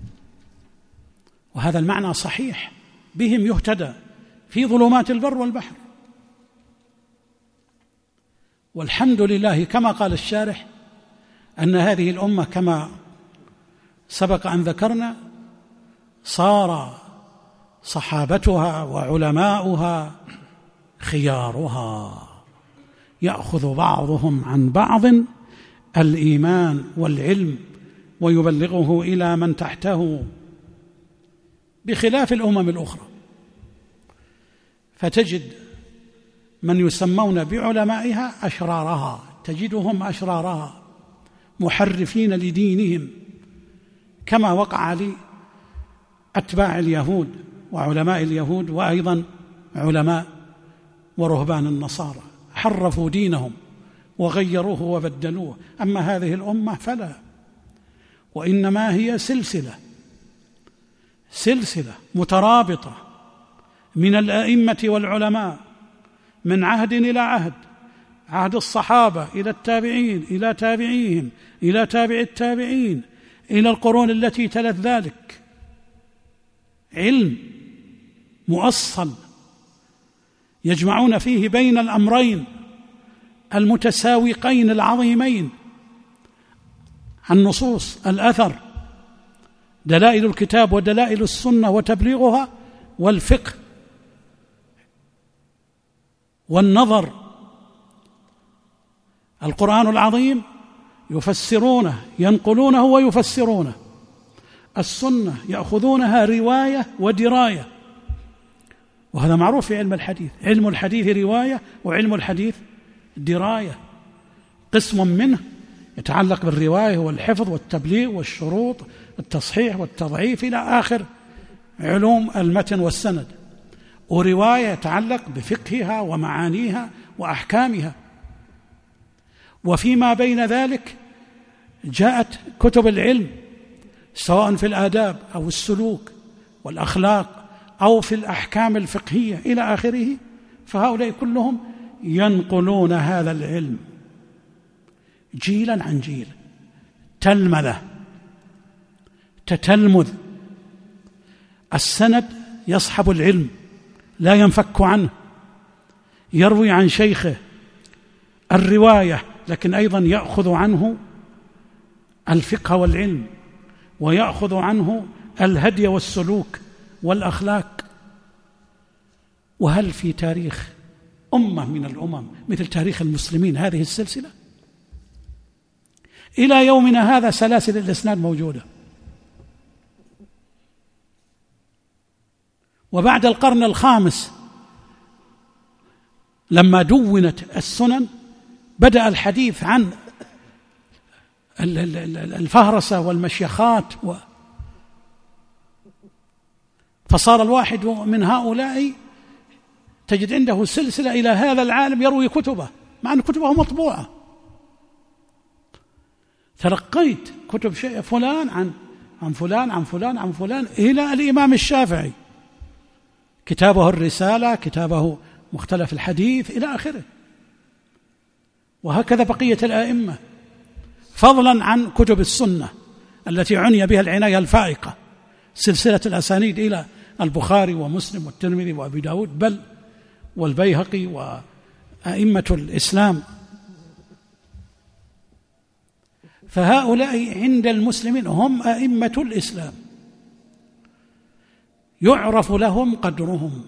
وهذا المعنى صحيح، بهم يهتدى في ظلمات البر والبحر. والحمد لله كما قال الشارح أن هذه الأمة كما سبق أن ذكرنا صار صحابتها وعلماؤها خيارها، يأخذ بعضهم عن بعض الإيمان والعلم ويبلغه إلى من تحته، بخلاف الأمم الأخرى. فتجد من يسمون بعلمائها أشرارها، تجدهم أشرارها محرفين لدينهم، كما وقع لأتباع اليهود وعلماء اليهود، وأيضا علماء ورهبان النصارى، حرفوا دينهم وغيروه وبدلوه. أما هذه الأمة فلا، وإنما هي سلسلة مترابطة من الأئمة والعلماء من عهد إلى عهد، عهد الصحابة إلى التابعين إلى تابعيهم إلى تابع التابعين إلى القرون التي تلت ذلك، علم مؤصل يجمعون فيه بين الأمرين المتساوقين العظيمين: النصوص، الأثر، دلائل الكتاب ودلائل السنة وتبليغها، والفقه والنظر. القرآن العظيم يفسرونه، ينقلونه ويفسرونه. السنة يأخذونها رواية ودراية، وهذا معروف في علم الحديث. علم الحديث رواية وعلم الحديث دراية. قسم منه يتعلق بالرواية والحفظ والتبليغ والشروط التصحيح والتضعيف إلى آخر علوم المتن والسند، ورواية يتعلق بفقهها ومعانيها وأحكامها. وفيما بين ذلك جاءت كتب العلم سواء في الآداب أو السلوك والأخلاق أو في الأحكام الفقهية إلى آخره، فهؤلاء كلهم ينقلون هذا العلم جيلا عن جيل، تلمذة تتلمذ. السند يصحب العلم لا ينفك عنه، يروي عن شيخه الرواية، لكن أيضا يأخذ عنه الفقه والعلم، ويأخذ عنه الهدي والسلوك والأخلاق. وهل في تاريخ أمة من الأمم مثل تاريخ المسلمين هذه السلسلة؟ إلى يومنا هذا سلاسل الإسناد موجودة. وبعد القرن الخامس لما دونت السنن بدأ الحديث عن الفهرسة والمشيخات، فصار الواحد من هؤلاء تجد عنده سلسلة إلى هذا العالم يروي كتبه، مع أن كتبه مطبوعة. تلقيت كتب شيء فلان عن فلان عن فلان عن فلان إلى الإمام الشافعي، كتابه الرسالة، كتابه مختلف الحديث إلى آخره، وهكذا بقية الآئمة، فضلا عن كتب السنة التي عني بها العناية الفائقة، سلسلة الأسانيد إلى البخاري ومسلم والترمذي وأبي داود، بل والبيهقي وأئمة الإسلام. فهؤلاء عند المسلمين هم أئمة الإسلام، يعرف لهم قدرهم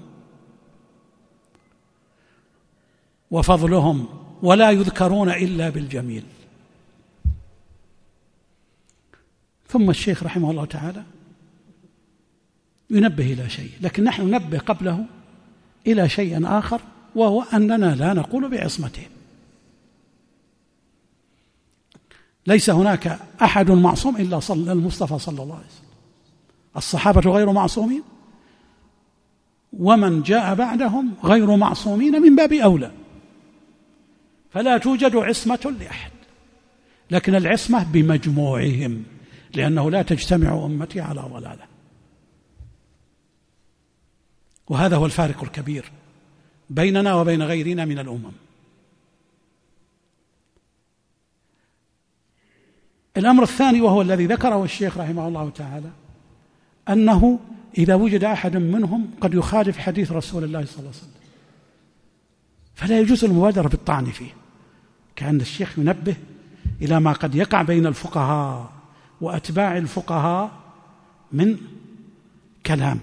وفضلهم، ولا يذكرون إلا بالجميل. ثم الشيخ رحمه الله تعالى ينبه إلى شيء، لكن نحن ننبه قبله إلى شيء آخر، وهو أننا لا نقول بعصمتهم. ليس هناك أحد معصوم إلا المصطفى صلى الله عليه وسلم. الصحابة غير معصومين، ومن جاء بعدهم غير معصومين من باب أولى، فلا توجد عصمة لأحد، لكن العصمة بمجموعهم، لأنه لا تجتمع أمتي على ضلالة. وهذا هو الفارق الكبير بيننا وبين غيرنا من الأمم. الأمر الثاني وهو الذي ذكره الشيخ رحمه الله تعالى، أنه إذا وجد أحد منهم قد يخالف حديث رسول الله صلى الله عليه وسلم فلا يجوز المبادرة بالطعن فيه. كأن الشيخ ينبه إلى ما قد يقع بين الفقهاء وأتباع الفقهاء من كلام،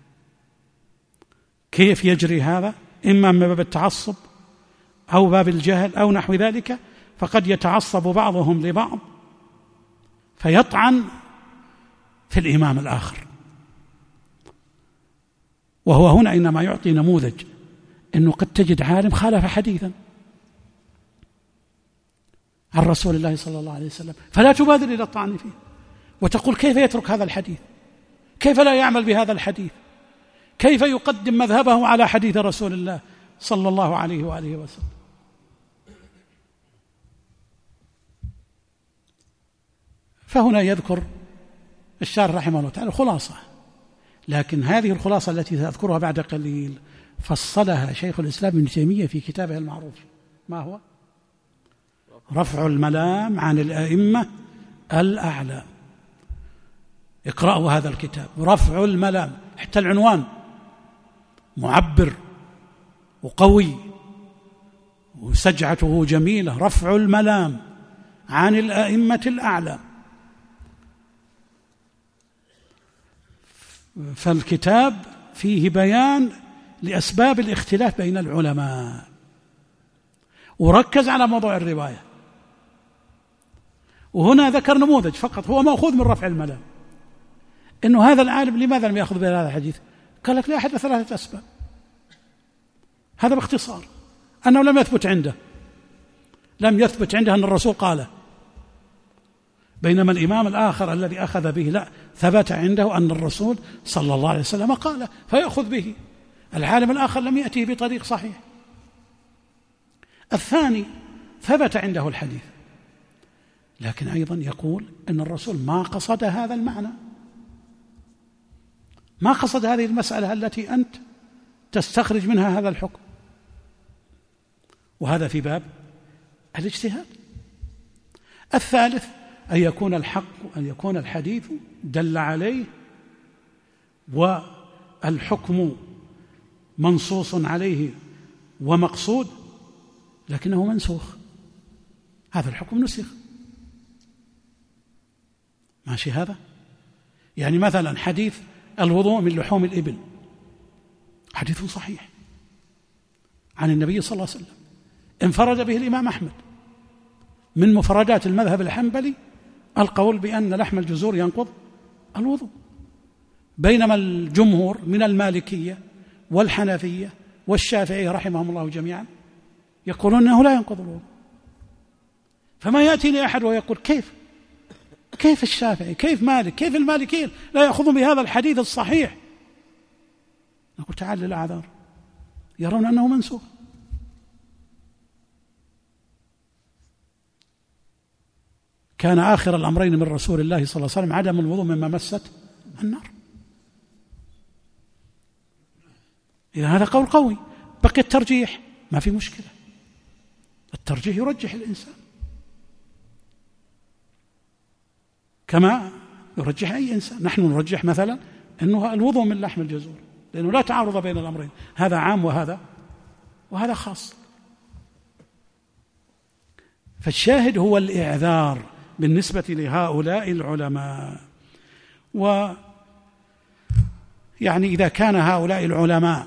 كيف يجري هذا؟ إما من باب التعصب أو باب الجهل أو نحو ذلك، فقد يتعصب بعضهم لبعض فيطعن في الإمام الآخر. وهو هنا إنما يعطي نموذج أنه قد تجد عالم خالف حديثا عن رسول الله صلى الله عليه وسلم، فلا تبادر إلى الطعن فيه وتقول كيف يترك هذا الحديث، كيف لا يعمل بهذا الحديث، كيف يقدم مذهبه على حديث رسول الله صلى الله عليه وآله وسلم. فهنا يذكر الشارح رحمه الله تعالى خلاصة، لكن هذه الخلاصة التي سأذكرها بعد قليل فصلها شيخ الإسلام ابن تيمية في كتابه المعروف، ما هو؟ رفع الملام عن الأئمة الأعلام. اقرأوا هذا الكتاب، رفع الملام، حتى العنوان معبر وقوي وسجعته جميلة، رفع الملام عن الأئمة الأعلام. فالكتاب فيه بيان لأسباب الاختلاف بين العلماء، وركز على موضوع الرواية. وهنا ذكر نموذج فقط هو مأخوذ من رفع الملام، إنه هذا العالم لماذا لم يأخذ بهذا الحديث؟ قال لك لأحد 3 أسباب. هذا باختصار، أنه لم يثبت عنده أن الرسول قاله، بينما الإمام الآخر الذي أخذ به لا، ثبت عنده أن الرسول صلى الله عليه وسلم قاله فيأخذ به. العالم الآخر لم يأتيه بطريق صحيح. الثاني ثبت عنده الحديث، لكن أيضا يقول أن الرسول ما قصد هذا المعنى، ما قصد هذه المسألة التي أنت تستخرج منها هذا الحكم، وهذا في باب الاجتهاد. الثالث أن يكون الحق، أن يكون الحديث دل عليه والحكم منصوص عليه ومقصود، لكنه منسوخ، هذا الحكم نسخ. ماشي هذا؟ يعني مثلا حديث الوضوء من لحوم الإبل حديث صحيح عن النبي صلى الله عليه وسلم، انفرد به الإمام أحمد. من مفردات المذهب الحنبلي القول بأن لحم الجزور ينقض الوضوء، بينما الجمهور من المالكية والحنفية والشافعية رحمهم الله جميعا يقولون أنه لا ينقض الوضوء. فما يأتيني أحد ويقول كيف الشافعي، كيف مالك، كيف المالكيين لا يأخذون بهذا الحديث الصحيح؟ نقول تعال للأعذار، يرون أنه منسوخ. كان آخر الأمرين من رسول الله صلى الله عليه وسلم عدم الوضوء مما مست النار. إذا هذا قول قوي. بقي الترجيح، ما في مشكلة، الترجيح يرجح الإنسان كما يرجح أي إنسان. نحن نرجح مثلا أنه الوضوء من لحم الجزور، لأنه لا تعارض بين الأمرين، هذا عام وهذا خاص. فالشاهد هو الإعذار بالنسبة لهؤلاء العلماء. ويعني إذا كان هؤلاء العلماء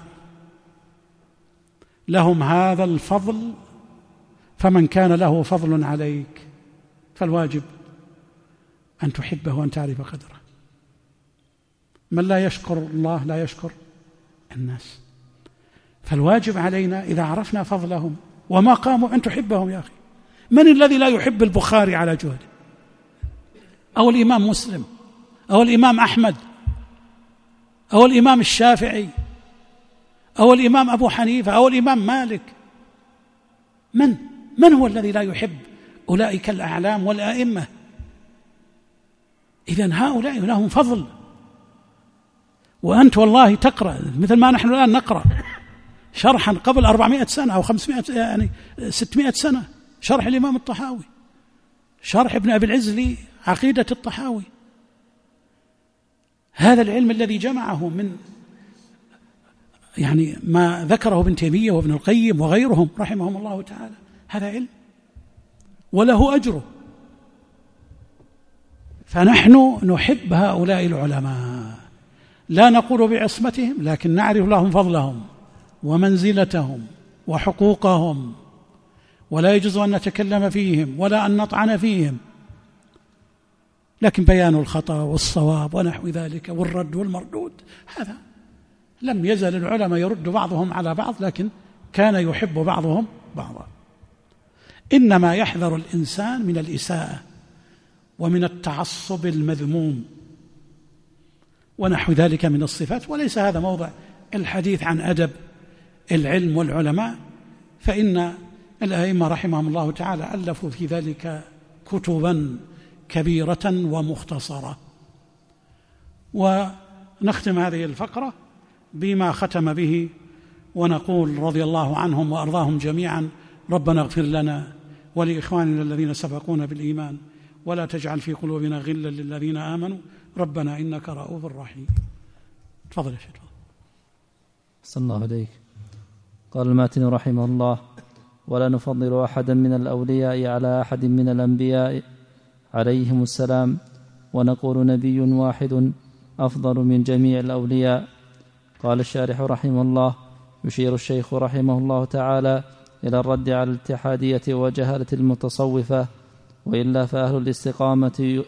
لهم هذا الفضل، فمن كان له فضل عليك فالواجب أن تحبه وأن تعرف قدره. من لا يشكر الله لا يشكر الناس. فالواجب علينا إذا عرفنا فضلهم وما قاموا أن تحبهم. يا أخي، من الذي لا يحب البخاري على جهده، أو الإمام مسلم، أو الإمام أحمد، أو الإمام الشافعي، أو الإمام أبو حنيفة، أو الإمام مالك؟ من هو الذي لا يحب أولئك الأعلام والآئمة؟ إذن هؤلاء لهم فضل. وأنت والله تقرأ مثل ما نحن الآن نقرأ شرحا قبل 400 سنة أو 500 يعني 600 سنة، شرح الإمام الطحاوي، شرح ابن أبي العز لعقيدة الطحاوي. هذا العلم الذي جمعه من يعني ما ذكره ابن تيمية وابن القيم وغيرهم رحمهم الله تعالى، هذا علم وله أجره. فنحن نحب هؤلاء العلماء، لا نقول بعصمتهم، لكن نعرف لهم فضلهم ومنزلتهم وحقوقهم، ولا يجوز أن نتكلم فيهم ولا أن نطعن فيهم، لكن بيان الخطأ والصواب ونحو ذلك والرد والمردود، هذا لم يزل العلماء يرد بعضهم على بعض، لكن كان يحب بعضهم بعضا. إنما يحذر الإنسان من الإساءة ومن التعصب المذموم ونحو ذلك من الصفات، وليس هذا موضع الحديث عن أدب العلم والعلماء، فإن الأئمة رحمهم الله تعالى ألفوا في ذلك كتبا كبيرة ومختصرة. ونختم هذه الفقرة بما ختم به، ونقول رضي الله عنهم وأرضاهم جميعا: ربنا اغفر لنا ولإخواننا الذين سبقونا بالإيمان ولا تجعل في قلوبنا غلا للذين آمنوا ربنا إنك رؤوف رحيم. تفضل يا شيخ. صلى الله عليك. قال الماتن رحمه الله: ولا نفضل أحدا من الأولياء على أحد من الأنبياء عليهم السلام، ونقول نبي واحد أفضل من جميع الأولياء. قال الشارح رحمه الله: يشير الشيخ رحمه الله تعالى إلى الرد على الاتحادية وجهالة المتصوفة، وإلا فأهل الاستقامة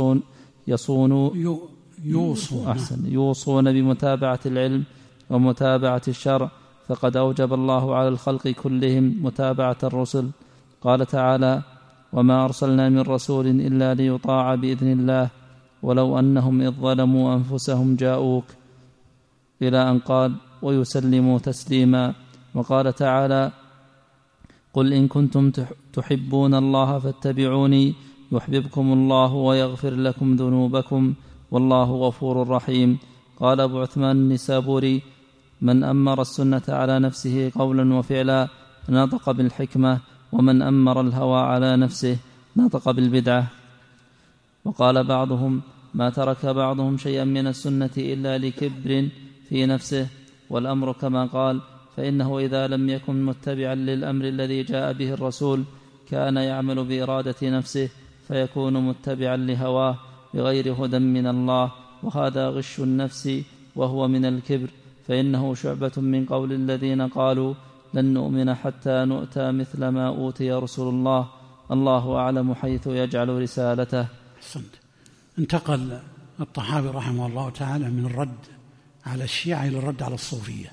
يوصون بمتابعة العلم ومتابعة الشرع، فقد أوجب الله على الخلق كلهم متابعة الرسل. قال تعالى: وما أرسلنا من رسول إلا ليطاع بإذن الله ولو أنهم إذ ظلموا أنفسهم جاءوك، إلى أن قال: ويسلموا تسليما. وقال تعالى: قل إن كنتم تحبون الله فاتبعوني يحببكم الله ويغفر لكم ذنوبكم والله غفور رحيم. قال أبو عثمان النسابوري: من أمر السنة على نفسه قولا وفعلا نطق بالحكمة، ومن أمر الهوى على نفسه نطق بالبدعة. وقال بعضهم: ما ترك بعضهم شيئا من السنة إلا لكبر في نفسه، والأمر كما قال، فإنه إذا لم يكن متبعا للأمر الذي جاء به الرسول كان يعمل بإرادة نفسه فيكون متبعا لهواه بغير هدى من الله، وهذا غش النفس وهو من الكبر، فإنه شعبة من قول الذين قالوا لن نؤمن حتى نؤتى مثل ما أوتي رسل الله، الله أعلم حيث يجعل رسالته. أحسنت. انتقل الطحاوي رحمه الله تعالى من الرد على الشيعة إلى الرد على الصوفية.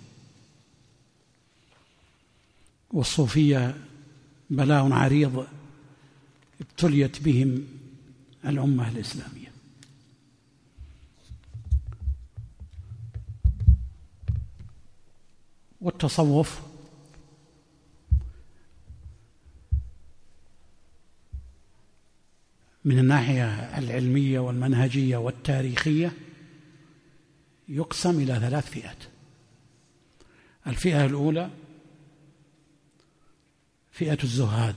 والصوفية بلاء عريض ابتليت بهم الأمة الإسلامية. والتصوف من الناحية العلمية والمنهجية والتاريخية يقسم إلى 3 فئات. الفئة الأولى فئة الزهاد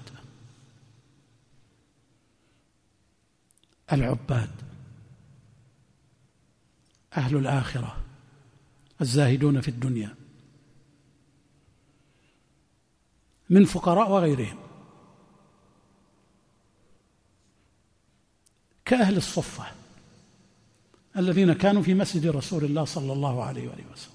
العباد أهل الآخرة الزاهدون في الدنيا من فقراء وغيرهم، كأهل الصفة الذين كانوا في مسجد رسول الله صلى الله عليه وآله وسلم،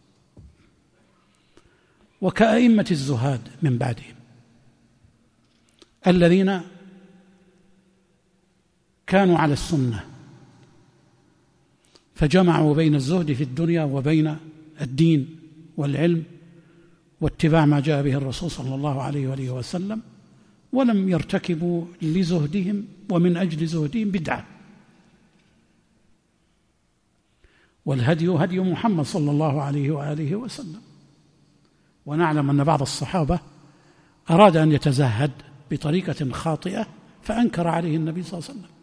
وكأئمة الزهاد من بعدهم الذين كانوا على السنة، فجمعوا بين الزهد في الدنيا وبين الدين والعلم واتباع ما جاء به الرسول صلى الله عليه وآله وسلم، ولم يرتكبوا لزهدهم ومن أجل زهدهم بدعة. والهدي هدي محمد صلى الله عليه وآله وسلم. ونعلم أن بعض الصحابة أراد أن يتزهد بطريقة خاطئة فأنكر عليه النبي صلى الله عليه وسلم.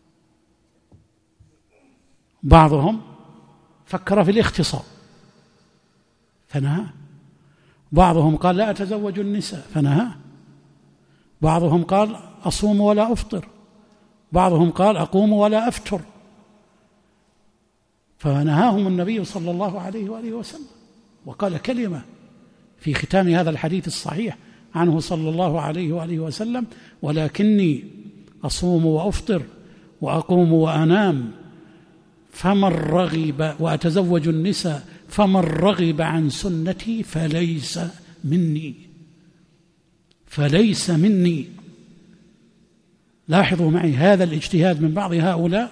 بعضهم فكر في الاختصار فنهى، بعضهم قال لا أتزوج النساء فنهى، بعضهم قال أصوم ولا أفطر، بعضهم قال أقوم ولا أفتر، فنهاهم النبي صلى الله عليه وآله وسلم. وقال كلمة في ختام هذا الحديث الصحيح عنه صلى الله عليه وآله وسلم: ولكني أصوم وأفطر وأقوم وأنام فمن رغب وأتزوج النساء فمن رغب عن سنتي فليس مني. فليس مني. لاحظوا معي هذا الاجتهاد من بعض هؤلاء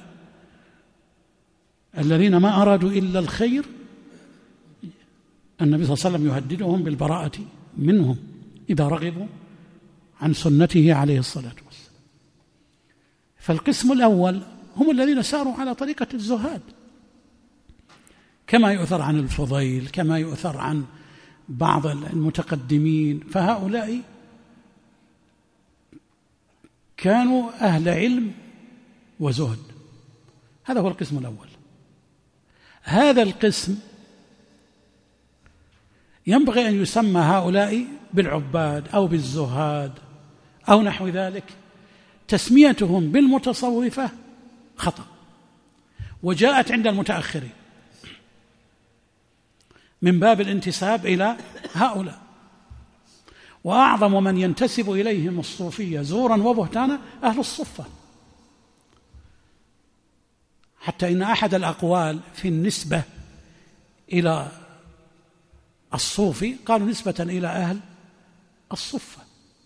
الذين ما أرادوا إلا الخير. النبي صلى الله عليه وسلم يهددهم بالبراءة منهم إذا رغبوا عن سنته عليه الصلاة والسلام. فالقسم الأول هم الذين ساروا على طريقة الزهاد، كما يؤثر عن الفضيل، كما يؤثر عن بعض المتقدمين. فهؤلاء كانوا أهل علم وزهد. هذا هو القسم الأول. هذا القسم ينبغي أن يسمى هؤلاء بالعباد أو بالزهاد أو نحو ذلك. تسميتهم بالمتصوفة خطأ، وجاءت عند المتأخرين من باب الانتساب إلى هؤلاء. وأعظم من ينتسب إليهم الصوفية زورا وبهتانا أهل الصفة، حتى إن أحد الأقوال في النسبة إلى الصوفي قالوا نسبة إلى أهل الصفة،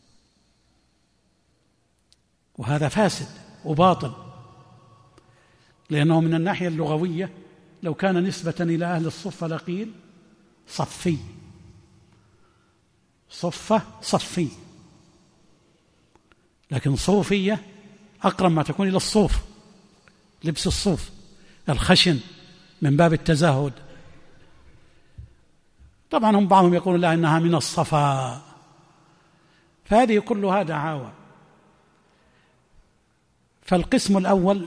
وهذا فاسد وباطل، لأنه من الناحية اللغوية لو كان نسبة إلى أهل الصفة لقيل صفي، صفة صفي، لكن صوفية أقرب ما تكون إلى الصوف، لبس الصوف الخشن من باب التزاهد. طبعا هم بعضهم يقول لا إنها من الصفا، فهذه كلها دعاوى. فالقسم الأول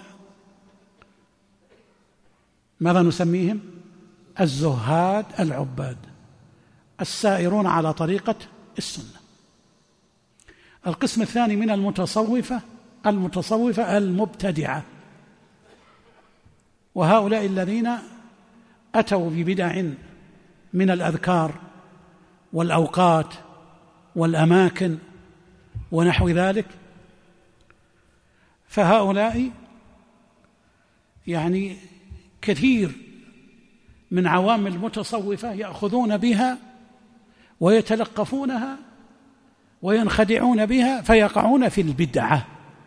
ماذا نسميهم؟ الزهاد العباد السائرون على طريقة السنة. القسم الثاني من المتصوفة المبتدعة، وهؤلاء الذين أتوا ببدع من الأذكار والأوقات والأماكن ونحو ذلك. فهؤلاء يعني كثير من عوام المتصوفة يأخذون بها ويتلقفونها وينخدعون بها فيقعون في البدعة،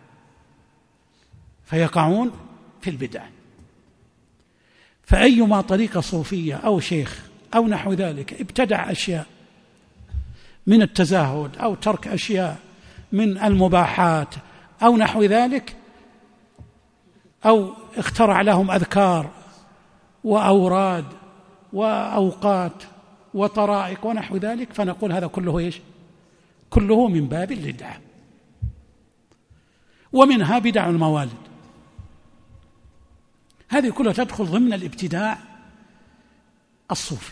فأيما طريقة صوفية أو شيخ أو نحو ذلك ابتدع أشياء من التزاهد أو ترك أشياء من المباحات أو نحو ذلك، أو اخترع لهم أذكار وأوراد وأوقات وطرائق ونحو ذلك، فنقول هذا كله إيش؟ كله من باب البدعة. ومنها بدع الموالد، هذه كلها تدخل ضمن الابتداع الصوفي.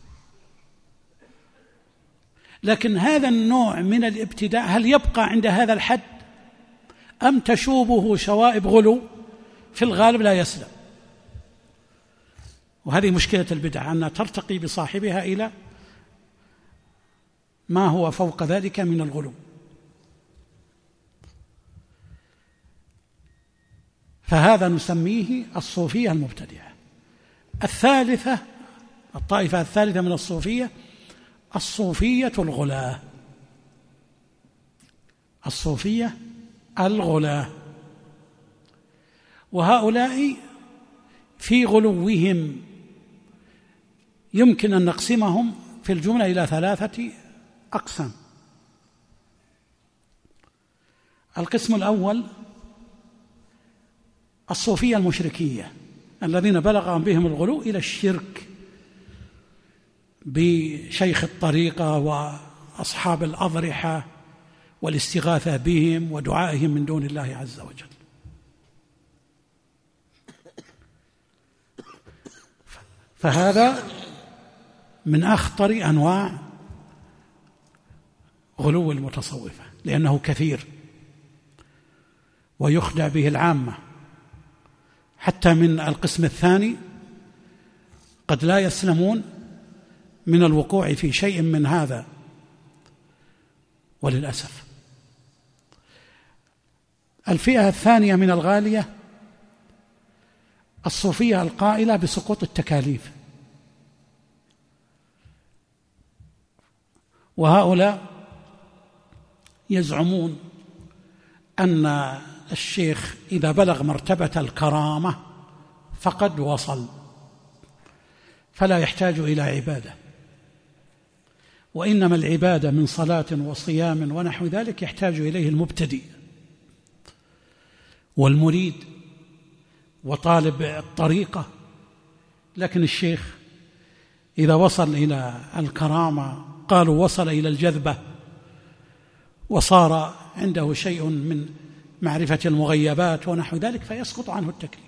لكن هذا النوع من الابتداع هل يبقى عند هذا الحد أم تشوبه شوائب غلو؟ في الغالب لا يسلم. وهذه مشكلة البدع، أنها ترتقي بصاحبها إلى ما هو فوق ذلك من الغلو. فهذا نسميه الصوفية المبتدعة. الثالثة، الطائفة الثالثة من الصوفية، الصوفية الغلاة. الصوفية الغلاة وهؤلاء في غلوهم يمكن أن نقسمهم في الجملة إلى 3 أقسام. القسم الأول الصوفية المشركية الذين بلغ بهم الغلو إلى الشرك بشيخ الطريقة وأصحاب الأضرحة والاستغاثة بهم ودعائهم من دون الله عز وجل. فهذا من أخطر أنواع غلو المتصوفة، لأنه كثير ويخدع به العامة. حتى من القسم الثاني قد لا يسلمون من الوقوع في شيء من هذا وللأسف. الفئة الثانية من الغالية الصوفية القائلة بسقوط التكاليف، وهؤلاء يزعمون أن الشيخ إذا بلغ مرتبة الكرامة فقد وصل، فلا يحتاج إلى عبادة، وإنما العبادة من صلاة وصيام ونحو ذلك يحتاج إليه المبتدئ والمريد وطالب الطريقة. لكن الشيخ إذا وصل إلى الكرامة قالوا وصل إلى الجذبة وصار عنده شيء من معرفة المغيبات ونحو ذلك فيسقط عنه التكليف.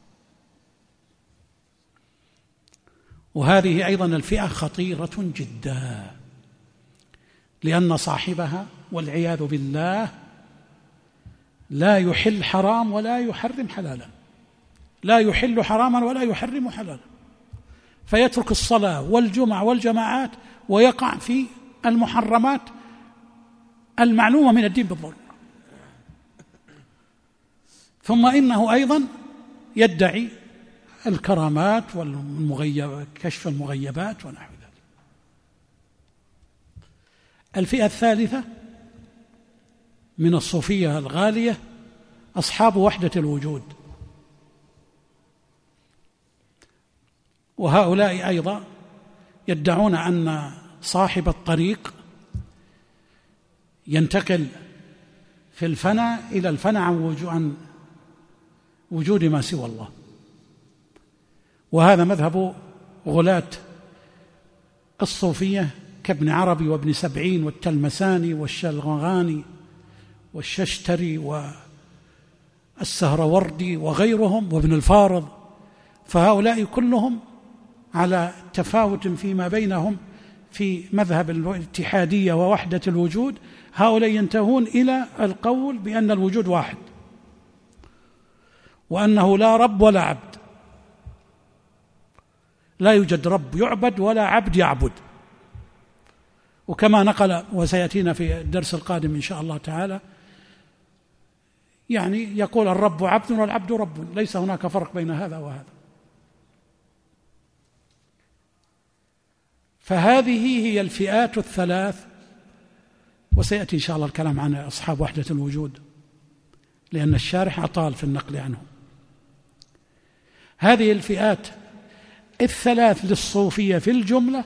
وهذه أيضا الفئة خطيرة جدا، لأن صاحبها والعياذ بالله لا يحل حرام ولا يحرم حلالا، لا يحل حراما ولا يحرم حلالا، فيترك الصلاة والجمع والجماعات ويقع في المحرمات المعلومة من الدين بالضرورة. ثم إنه أيضا يدعي الكرامات كشف المغيبات ونحو ذلك. الفئة الثالثة من الصوفية الغالية أصحاب وحدة الوجود، وهؤلاء أيضا يدعون أن صاحب الطريق ينتقل في الفناء إلى الفناء عن وجود ما سوى الله، وهذا مذهب غلاة الصوفية كابن عربي وابن سبعين والتلمساني والشلغاني والششتري والسهروردي وغيرهم وابن الفارض. فهؤلاء كلهم على تفاوت فيما بينهم في مذهب الاتحادية ووحدة الوجود. هؤلاء ينتهون إلى القول بأن الوجود واحد، وأنه لا رب ولا عبد، لا يوجد رب يعبد ولا عبد يعبد. وكما نقل وسيأتينا في الدرس القادم إن شاء الله تعالى، يعني يقول الرب عبد والعبد رب، ليس هناك فرق بين هذا وهذا. فهذه هي الفئات الثلاث، وسيأتي إن شاء الله الكلام عن أصحاب وحدة الوجود لأن الشارح أطال في النقل عنهم. هذه الفئات الثلاث للصوفية في الجملة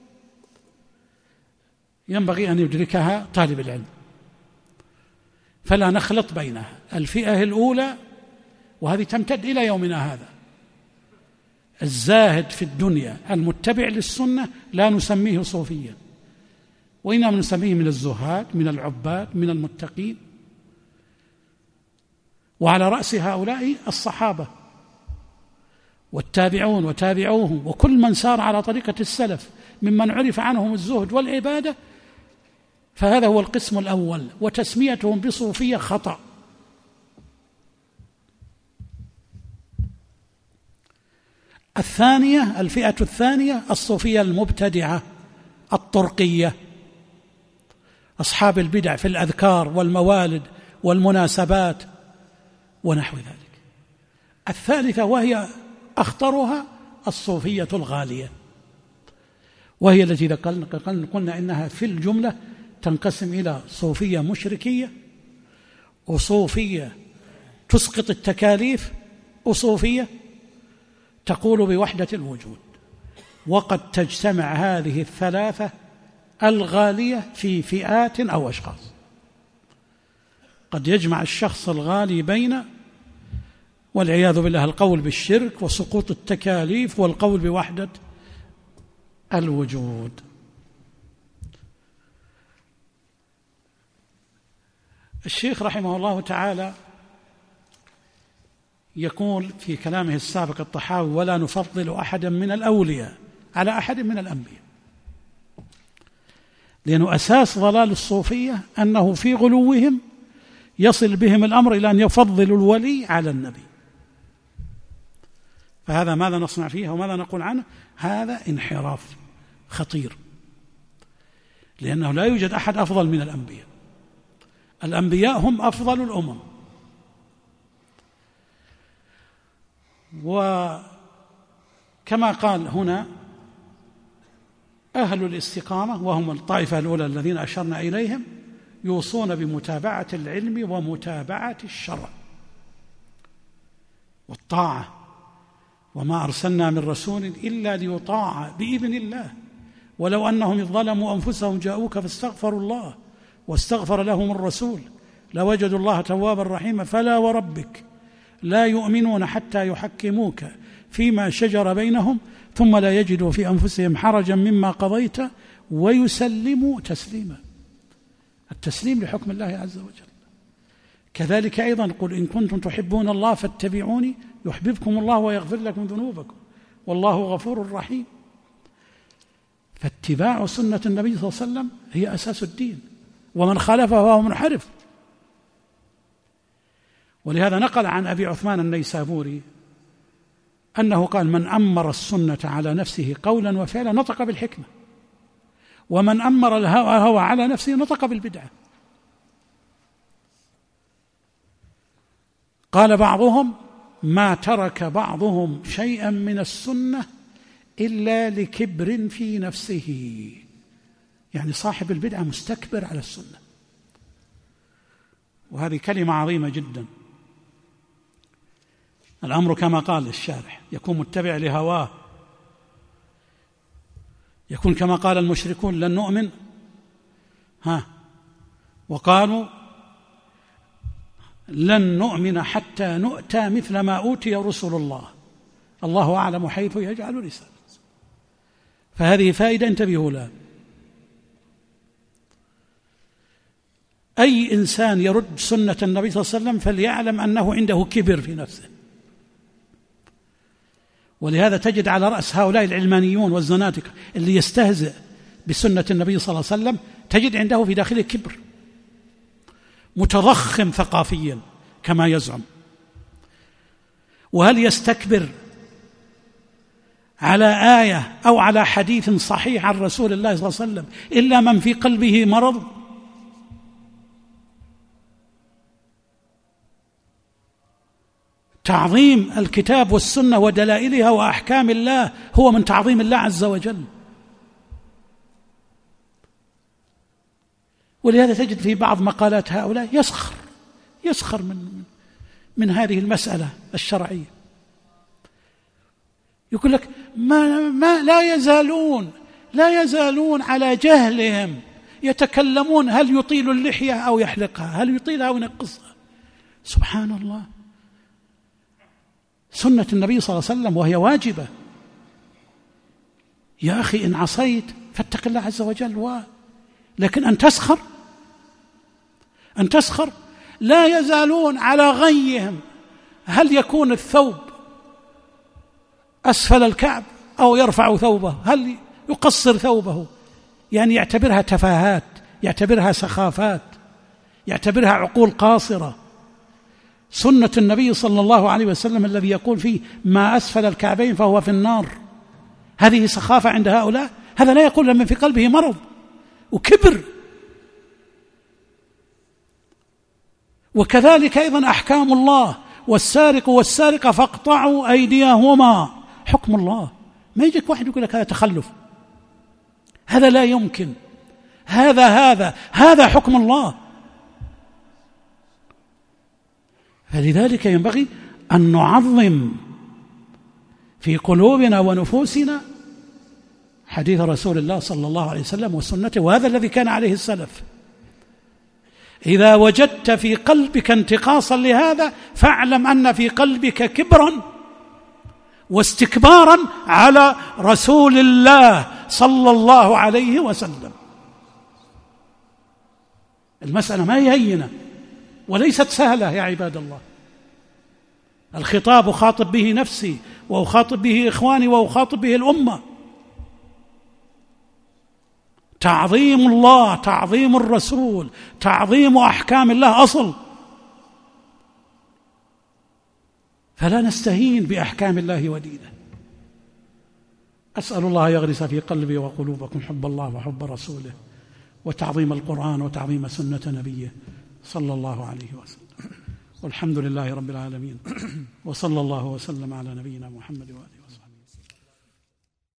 ينبغي أن يدركها طالب العلم، فلا نخلط بينها. الفئة الأولى، وهذه تمتد إلى يومنا هذا، الزاهد في الدنيا المتبع للسنة لا نسميه صوفيا، وإنما نسميه من الزهاد، من العباد، من المتقين. وعلى رأس هؤلاء الصحابة والتابعون وتابعوهم وكل من سار على طريقة السلف ممن عرف عنهم الزهد والعبادة. فهذا هو القسم الأول، وتسميتهم بصوفية خطأ. الثانية، الفئة الثانية الصوفية المبتدعة الطرقية، أصحاب البدع في الأذكار والموالد والمناسبات ونحو ذلك. الثالثة وهي أخطرها الصوفية الغالية، وهي التي قلنا إنها في الجملة تنقسم إلى صوفية مشركية، وصوفية تسقط التكاليف، وصوفية تقول بوحدة الوجود، وقد تجتمع هذه الثلاثة الغالية في فئات أو أشخاص. قد يجمع الشخص الغالي بين والعياذ بالله القول بالشرك وسقوط التكاليف والقول بوحدة الوجود. الشيخ رحمه الله تعالى يقول في كلامه السابق الطحاوي: ولا نفضل أحدا من الأولياء على أحد من الأنبياء، لأنه أساس ضلال الصوفية أنه في غلوهم يصل بهم الأمر إلى أن يفضلوا الولي على النبي. فهذا ماذا نصنع فيه وماذا نقول عنه؟ هذا انحراف خطير، لأنه لا يوجد أحد أفضل من الأنبياء. الأنبياء هم أفضل الأمم، وكما قال هنا أهل الاستقامة وهم الطائفة الأولى الذين أشرنا إليهم يوصون بمتابعة العلم ومتابعة الشرع والطاعة، وما أرسلنا من رسول إلا ليطاع بإذن الله ولو أنهم إذ ظلموا أنفسهم جاءوك فاستغفروا الله واستغفر لهم الرسول لوجدوا الله توابا رحيما فلا وربك لا يؤمنون حتى يحكموك فيما شجر بينهم ثم لا يجدوا في أنفسهم حرجا مما قضيت ويسلموا تسليما. التسليم لحكم الله عز وجل. كذلك أيضا قل إن كنتم تحبون الله فاتبعوني يحببكم الله ويغفر لكم ذنوبكم والله غفور رحيم. فاتباع سنة النبي صلى الله عليه وسلم هي أساس الدين، ومن خالفه فهو منحرف. ولهذا نقل عن أبي عثمان النيسابوري أنه قال: من أمر السنة على نفسه قولا وفعلا نطق بالحكمة، ومن أمر الهوى على نفسه نطق بالبدعة. قال بعضهم: ما ترك بعضهم شيئا من السنة إلا لكبر في نفسه، يعني صاحب البدعة مستكبر على السنة. وهذه كلمة عظيمة جدا. الأمر كما قال الشارح يكون متبع لهواه، يكون كما قال المشركون لن نؤمن وقالوا لن نؤمن حتى نؤتى مثل ما أوتي رسل الله الله أعلم حيث يجعل رسالته. فهذه فائدة انتبهوا لها. أي إنسان يرد سنة النبي صلى الله عليه وسلم فليعلم أنه عنده كبر في نفسه. ولهذا تجد على رأس هؤلاء العلمانيون والزنادقة اللي يستهزئ بسنة النبي صلى الله عليه وسلم تجد عنده في داخله كبر، متضخم ثقافيا كما يزعم. وهل يستكبر على آية أو على حديث صحيح عن رسول الله صلى الله عليه وسلم إلا من في قلبه مرض؟ تعظيم الكتاب والسنة ودلائلها وأحكام الله هو من تعظيم الله عز وجل. ولهذا تجد في بعض مقالات هؤلاء يسخر من هذه المسألة الشرعية. يقول لك ما لا يزالون على جهلهم يتكلمون هل يطيل اللحية أو يحلقها، هل يطيلها أو ينقصها. سبحان الله، سنة النبي صلى الله عليه وسلم وهي واجبة. يا أخي إن عصيت فاتق الله عز وجل. لكن أن تسخر لا يزالون على غيهم هل يكون الثوب أسفل الكعب أو يرفع ثوبه، هل يقصر ثوبه، يعني يعتبرها تفاهات، يعتبرها سخافات، يعتبرها عقول قاصرة. سنة النبي صلى الله عليه وسلم الذي يقول فيه ما أسفل الكعبين فهو في النار، هذه سخافة عند هؤلاء؟ هذا لا يقول لمن في قلبه مرض وكبر. وكذلك أيضا أحكام الله: والسارق والسارقة فاقطعوا أيديهما، حكم الله. ما يجيك واحد يقول لك هذا تخلف، هذا لا يمكن، هذا حكم الله. فلذلك ينبغي أن نعظم في قلوبنا ونفوسنا حديث رسول الله صلى الله عليه وسلم وسنته، وهذا الذي كان عليه السلف. إذا وجدت في قلبك انتقاصا لهذا فاعلم أن في قلبك كبرا واستكبارا على رسول الله صلى الله عليه وسلم. المسألة ما هي هينة وليست سهلة يا عباد الله. الخطاب أخاطب به نفسي وأخاطب به إخواني وأخاطب به الأمة. تعظيم الله، تعظيم الرسول، تعظيم أحكام الله أصل، فلا نستهين بأحكام الله ودينه. أسأل الله يغرس في قلبي وقلوبكم حب الله وحب رسوله وتعظيم القرآن وتعظيم سنة نبيه صلى الله عليه وسلم. والحمد لله رب العالمين، وصلى الله وسلم على نبينا محمد وآله.